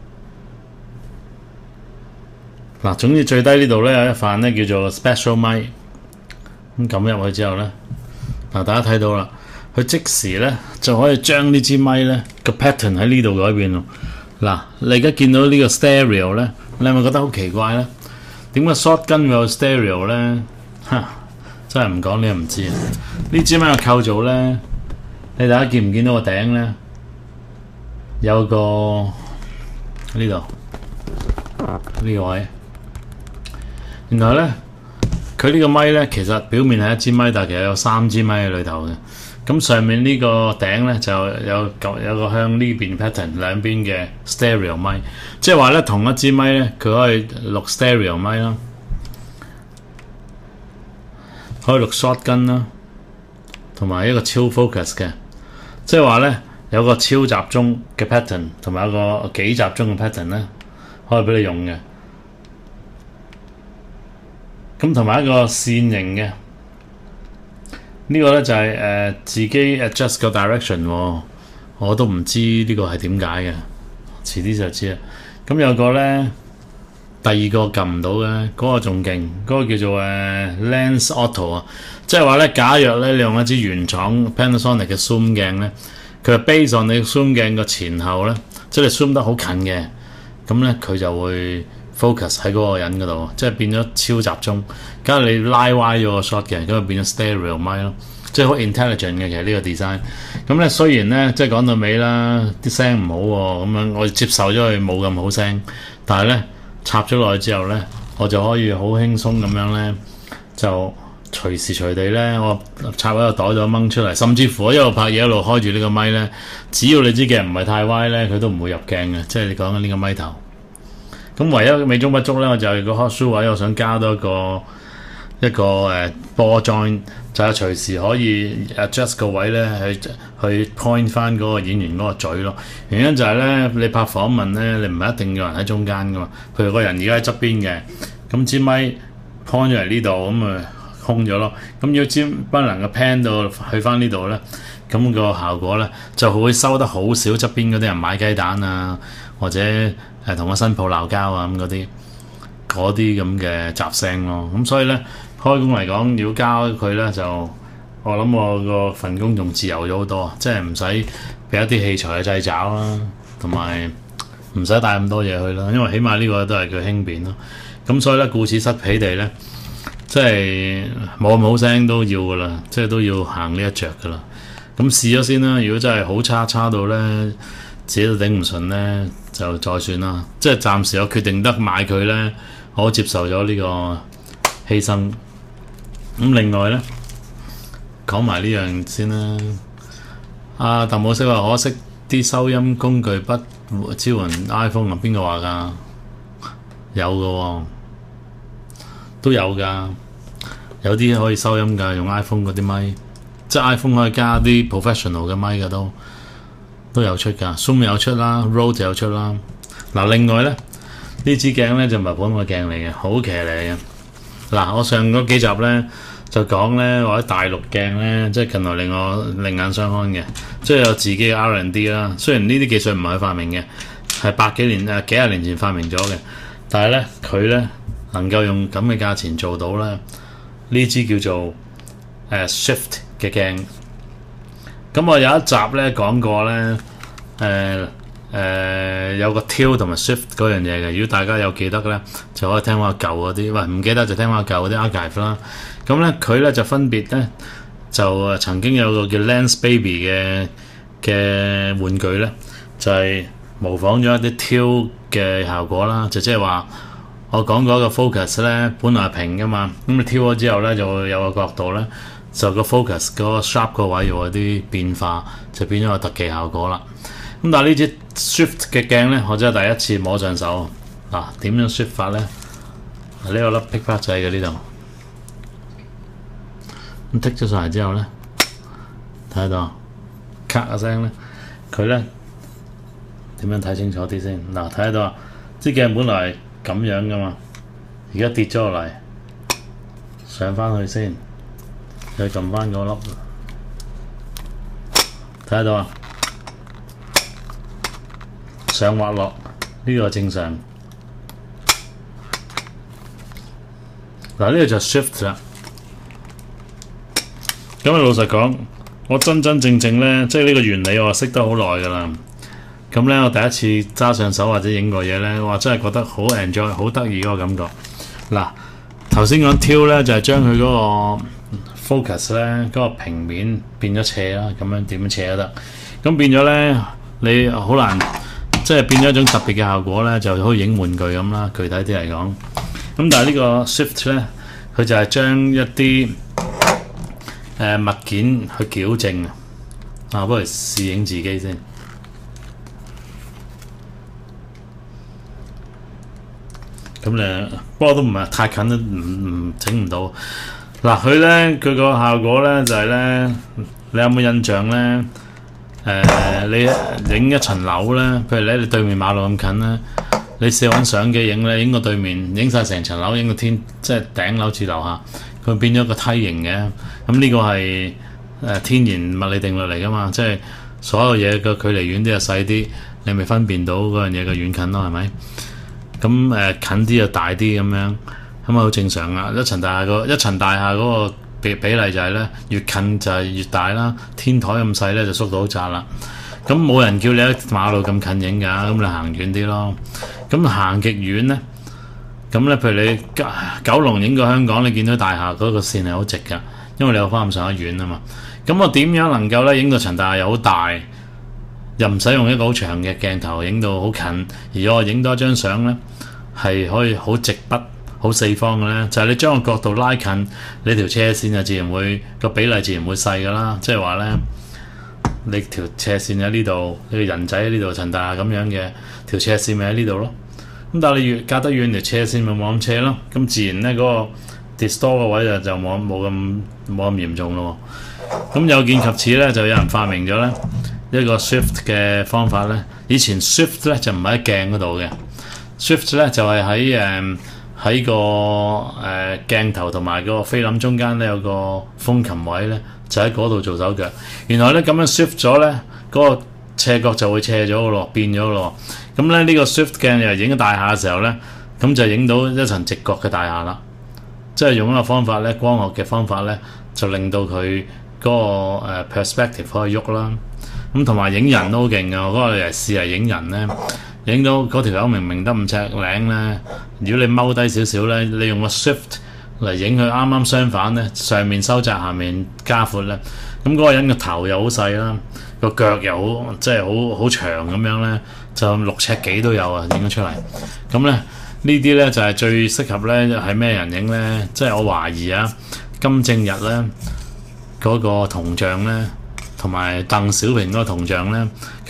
嗱，總之最低呢度咧有一範咧叫做 special 咪，咁撳入去之後咧，嗱大家睇到啦，佢即時咧就可以將呢支咪咧個 pattern 喺呢度改變咯。嗱，你而家見到呢個 stereo 咧，你係咪覺得好奇怪咧？點解 shotgun 會有 stereo 咧？嚇，真係唔講你又唔知啊！呢支咪嘅構造咧，你大家見唔見到個頂咧？有個呢度呢個位。然後咧，佢呢個咪咧，其實表面係一支咪，但係其實有3支咪喺裏頭嘅。咁上面呢個頂咧就有個向呢邊 pattern 兩邊嘅 stereo 咪，即係話咧同一支咪咧，佢可以錄 stereo 咪啦，可以錄 shotgun 啦，同埋一個超 focus 嘅，即係話咧有個超集中嘅 pattern， 同埋有個幾集中嘅 pattern 咧，可以俾你用嘅。咁同埋一個線型嘅，呢個咧就係自己 adjust 個 direction 喎，我都唔知呢個係點解嘅，遲啲就知啦。咁有個咧，第二個撳唔到嘅，嗰個仲勁，嗰個叫做Lens Auto 啊，即係話咧，假若咧你用一支原廠 Panasonic 嘅 zoom 鏡咧，佢係 base on 你 zoom 鏡個前後咧，即係你 zoom 得好近嘅，咁咧佢就會focus 喺嗰個人嗰度，即係變咗超集中。假如你拉歪咗個 shot 嘅，咁就變咗 stereo 咪咯，即係好 intelligent 嘅。其實呢個 design，咁咧雖然咧即係講到尾啦，啲聲唔好喎，咁樣我接受咗佢冇咁好聲，但係咧插咗落去之後咧，我就可以好輕鬆咁樣咧，就隨時隨地咧，我插喺個袋度掹出嚟，甚至乎一路拍嘢一路開住呢個咪咧，只要你支鏡唔係太歪咧，佢都唔會入鏡嘅，即係你講緊呢個咪頭。咁唯一美中不足咧，我就係個 hot shoe 位，我想加多一個ball joint，就係隨時可以 adjust 個位咧，去 point 翻嗰個演員嗰個嘴咯。原因就係咧，你拍訪問咧，你唔係一定要人喺中間噶嘛。譬如個人而家喺側邊嘅，咁支咪 point 咗嚟呢度，咁咪空咗咯。咁如果支不能夠 pan 到去翻呢度咧，咁個效果咧就會收得好少側邊嗰啲人買雞蛋啊，或者同個新抱鬧交啊咁嗰啲咁嘅雜聲咯。咁所以咧開工嚟講，如果加佢咧就我諗我個份工仲自由咗好多，即係唔使俾一啲器材嘅掣肘啦，同埋唔使帶咁多嘢去啦。因為起碼呢個都係佢輕便咯。咁所以咧顧此失彼地咧，即係冇咁好聲都要噶啦，即係都要行呢一着噶啦。咁試咗先啦。如果真係好差到咧，自己都頂唔順咧，就再算啦。即係暫時我決定得買佢咧，我接受咗呢個犧牲。咁另外咧，講埋呢樣先啦。阿鄧武飾話可惜啲收音工具不支援 iPhone 啊？邊個話㗎？有㗎喎，都有㗎，有啲可以收音㗎，用 iPhone 嗰啲咪，即係 iPhone 可以加啲 professional 嘅咪㗎都有出㗎 ，Zoom 有出啦 ，Rode 有出啦。嗱，另外咧，呢支鏡咧就唔係普通嘅鏡嚟嘅，好騎呢嘅。嗱，我上嗰幾集咧就講咧，或者大陸鏡咧，即係近來令我另眼相看嘅，即係有自己嘅 R&D 啦。雖然呢啲技術唔係佢發明嘅，係幾廿年前發明咗嘅，但係咧佢咧能夠用咁嘅價錢做到咧，呢支叫做Swift 嘅鏡。咁我有一集咧講過咧，有個 Tilt 同埋 Swift 嗰樣嘢嘅。如果大家有記得咧，就可以聽下舊嗰啲；喂，唔記得就聽下舊嗰啲 archive 啦。咁咧佢咧就分別咧就曾經有個叫 Lens Baby 嘅玩具咧，就係模仿咗一啲 Tilt 嘅效果啦。就即係話我講嗰個 focus 咧，本來係平噶嘛，咁你 Tilt 咗之後咧就會有個角度咧。就個 focus 嗰個 sharp 個位有啲變化，就變咗個特技效果啦。咁但係呢支 Swift 嘅鏡咧，我真係第一次摸上手。嗱，點樣 Swift 法咧？呢個粒剔發掣嘅呢度，咁剔咗上嚟之後咧，睇到咔一聲咧，佢咧點樣睇清楚啲先？嗱，睇到啊，支鏡本來係咁樣噶嘛，而家跌咗落嚟，上翻去先。再撳翻嗰粒，睇到啊，上滑落呢個正常。嗱，呢個就 Swift 啦。咁啊，老實講，我真正咧，即係呢個原理我識得好耐㗎啦。咁咧，我第一次揸上手或者影過嘢咧，我真係覺得好 enjoy，好得意嗰個感覺。嗱，頭先講 Tilt 咧，就係將佢嗰個focus 咧嗰個平面變咗斜啦，咁樣點樣斜都得。咁變咗咧，你好難即係變咗一種特別嘅效果咧，就好似影玩具咁啦。具體啲嚟講，咁但係呢個 Swift 咧，佢就係將一啲物件去矯正啊。不如試影自己先。咁咧，不過都唔係太近都唔整唔到。嗱，佢咧佢個效果咧就係咧，你有冇印象咧？你影一層樓咧，譬如你對面馬路咁近咧，你試揾相機影咧，影個對面，影晒成層樓，影個天，即係頂樓至樓下，佢變咗個梯形嘅。咁呢個係天然物理定律嚟噶嘛，即係所有嘢個距離遠啲就細啲，你咪分辨到嗰樣嘢嘅遠近咯，係咪？咁近啲就大啲咁樣。咁啊，好正常啊！一層大廈嗰個比例就係咧，越近就係越大啦。天台咁細咧，就縮到好窄啦。咁冇人叫你喺馬路咁近影㗎，咁你行遠啲咯。咁行極遠咧，咁咧譬如你九龍影過香港，你見到大廈嗰個線係好直㗎，因為你有翻咁上下遠啊嘛。咁我點樣能夠咧影到層大廈又好大，又唔使用一個好長嘅鏡頭影到好近，而我影多張相咧係可以好直筆。好四方嘅咧，就係你將個角度拉近，你條斜線就自然會個比例自然會細噶啦。即係話咧，你條斜線喺呢度，你個人仔喺呢度，陳大咁樣嘅條斜線咪喺呢度咯。咁但係你越隔得遠，條斜線咪冇咁斜咯。咁自然咧嗰個 distort 個位就冇咁嚴重咯。咁有見及此咧，就有人發明咗咧一個 Swift 嘅方法咧。以前 Swift 咧就唔係喺鏡嗰度嘅 ，Swift 咧就係喺個鏡頭同埋個菲林中間咧有個風琴位咧，就喺嗰度做手腳。原來咧咁樣 Swift 咗咧，嗰個斜角就會斜咗嘅咯，變咗嘅咯。咁咧呢個 Swift 鏡又影咗大廈嘅時候咧，咁就影到一層直角嘅大廈啦。即係用一個方法咧，光學嘅方法咧，就令到佢嗰個perspective 可以喐啦。咁同埋影人都好勁嘅，我嗰個嚟試嚟影人咧。影到嗰條友明明得5尺零咧，如果你踎低少少咧，你用個 Swift 嚟影佢啱啱相反咧，上面收窄，下面加闊咧，咁嗰個人個頭又好細啦，個腳又好即係好長咁樣咧，就6尺幾都有啊，影咗出嚟。咁咧呢啲咧就係最適合咧係咩人影咧？即係我懷疑啊，金正日咧嗰個銅像咧。同埋鄧小平嗰個銅像咧，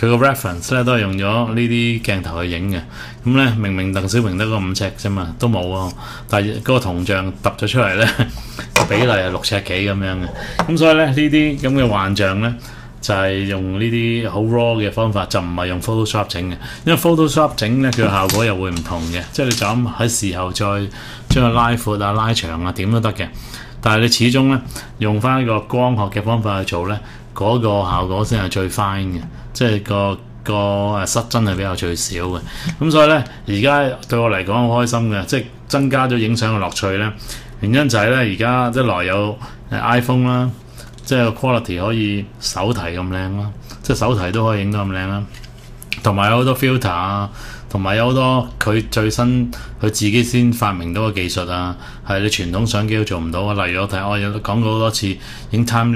佢個 reference 咧都係用咗呢啲鏡頭去影嘅。咁咧明明鄧小平得個5尺啫嘛，都冇喎，但係嗰個銅像揼咗出嚟咧，個比例係6尺幾咁樣嘅。咁所以咧呢啲咁嘅幻象咧，就係用呢啲好 raw 嘅方法，就唔係用 Photoshop 整嘅，因為 Photoshop 整咧佢嘅效果又會唔同嘅，即係你就咁喺事後再將佢拉闊啊、拉長啊點都得嘅。但係你始終咧用翻一個光學嘅方法去做咧，嗰個效果先係最 fine 嘅，即係個失真係比較最少嘅。咁所以咧而家對我嚟講好開心嘅，即係增加咗影相嘅樂趣咧。原因就係咧而家一來有 iPhone 啦。即係個 quality 可以手提咁靚啦，即係手提都可以影到咁靚啦，同埋有好多 filter 啊，同埋有好多佢最新佢自己先發明到嘅技術啊，係你傳統相機都做唔到啊。例如我有講過好多次，影 time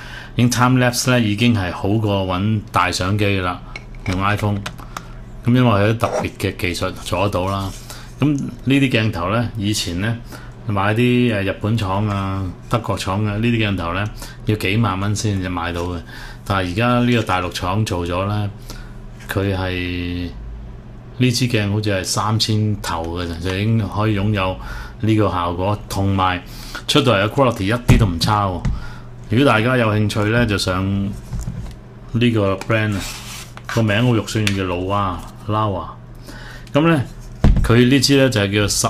lapse 咧已經係好過揾大相機啦，用 iPhone。咁因為佢有啲特別嘅技術做得到啦。咁呢啲鏡頭咧，以前咧買啲日本廠啊、德國廠嘅呢啲鏡頭咧，要幾萬蚊先至買到嘅。但係而家呢個大陸廠做咗咧，佢係呢支鏡好似係3000頭嘅，就已經可以擁有呢個效果，同埋出到嚟嘅 quality 一啲都唔差喎。如果大家有興趣咧，就上呢個 brand 啊，個名好肉酸嘅，叫Laowa。咁咧佢呢支咧就係叫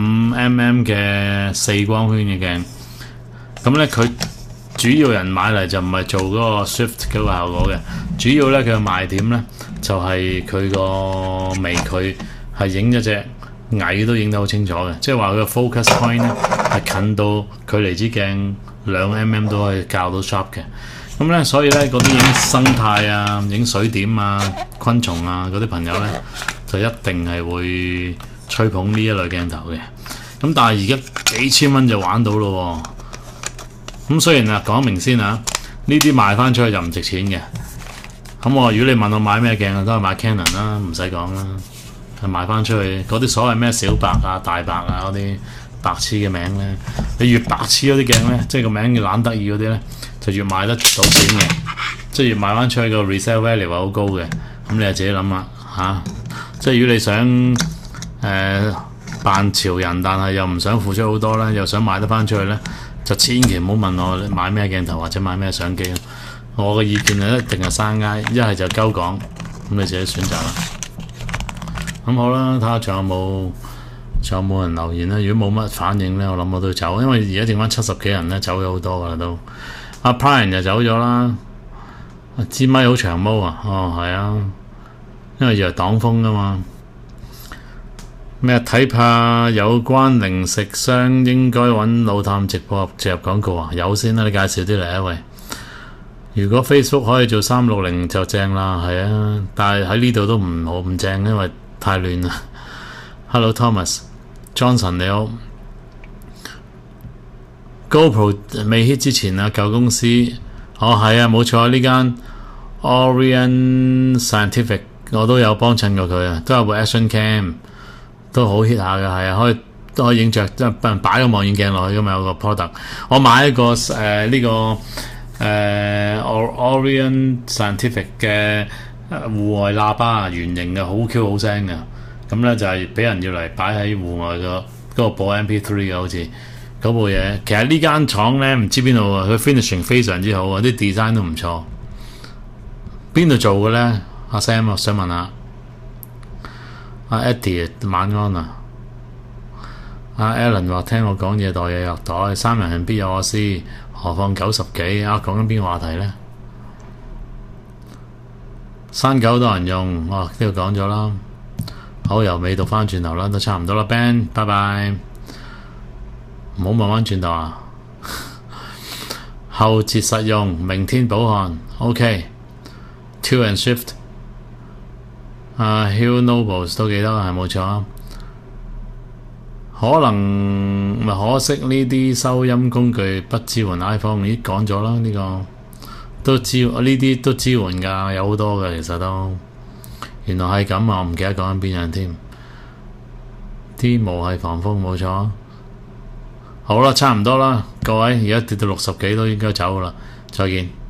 15mm 嘅4光圈嘅鏡。咁咧佢主要人買嚟就唔係做嗰個 Swift 嗰個效果嘅，主要咧佢嘅賣點咧就係佢個微距係影一隻蟻都影得好清楚嘅，即係話佢個 focus point 咧係近到距離支鏡2mm都可以校到 sharp 嘅。咁咧所以咧嗰啲影生態啊、影水點啊、昆蟲啊嗰啲朋友咧就一定係會吹捧呢一類鏡頭嘅。咁但係而家幾千蚊就玩到咯喎。咁雖然講明先呢啲賣翻出去就唔值錢嘅。咁如果你問我買咩鏡啊，都係買 Canon 啦，唔使講啦。賣翻出去嗰啲所謂咩小白啊、大白啊嗰啲白痴嘅名咧，你越白痴嗰啲鏡咧，即係個名越懶得意嗰啲咧，就越賣得到錢嘅，即係越賣翻出去個 resale value 係好高嘅。咁你就自己諗啦嚇。即係如果你想扮潮人，但係又唔想付出好多咧，又想賣得翻出去咧，就千祈唔好問我買咩鏡頭或者買咩相機。我嘅意見一定係生挨，一係就鳩講，咁你自己選擇啦。咁好啦，睇下仲有冇人留言啦。如果冇乜反應咧，我諗我都要走，因為而家剩翻70幾人咧，走咗好多噶啦都。阿 Brian 就走咗啦。支咪好長毛啊，係啊，因為以為擋風噶嘛。咩睇怕有關零食商應該揾老探直播植入廣告啊？有先啦，你介紹啲嚟啊喂！如果 Facebook 可以做360就正啦，係啊，但係喺呢度都唔好唔正，因為太亂啦。Hello Thomas Johnson 你好。GoPro 未 hit 之前啊，舊公司係啊冇錯，呢間 Orient Scientific 我都有幫襯過佢啊，都有部 Action Cam。都好 hit 下嘅，係啊，都可以影着，即係俾人擺個望遠鏡落去㗎嘛，有個 product。我買一個Orient Scientific 嘅戶外喇叭，圓形嘅，好 Q 好聲嘅。咁咧就係俾人要嚟擺喺戶外嗰個播 MP3 嘅，好似嗰部嘢。其實呢間廠咧唔知邊度啊，佢 finishing 非常之好啊，啲 design 都唔錯。邊度做嘅咧？阿 Sam 我想問下。阿 Eddie 晚安啊！阿 Alan 話聽我講嘢袋嘢入袋，3人行必有我師，何況90幾啊？講緊邊個話題呢？山狗多人用，呢度講咗啦。好，由尾讀翻轉頭啦，都差唔多啦。Ben， 拜拜。唔好問翻轉頭啊！後節實用，明天補汗。OK。Two and shift。Hill Nobles 都記得係冇錯，可惜呢啲收音工具不支援 iPhone， 咦講咗啦，呢個都呢啲都支援㗎，有好多嘅其實都，原來係咁啊，我唔記得講緊邊樣添，啲毛係防風冇錯，好啦，差唔多啦，各位而家跌到60幾都應該走㗎啦，再見。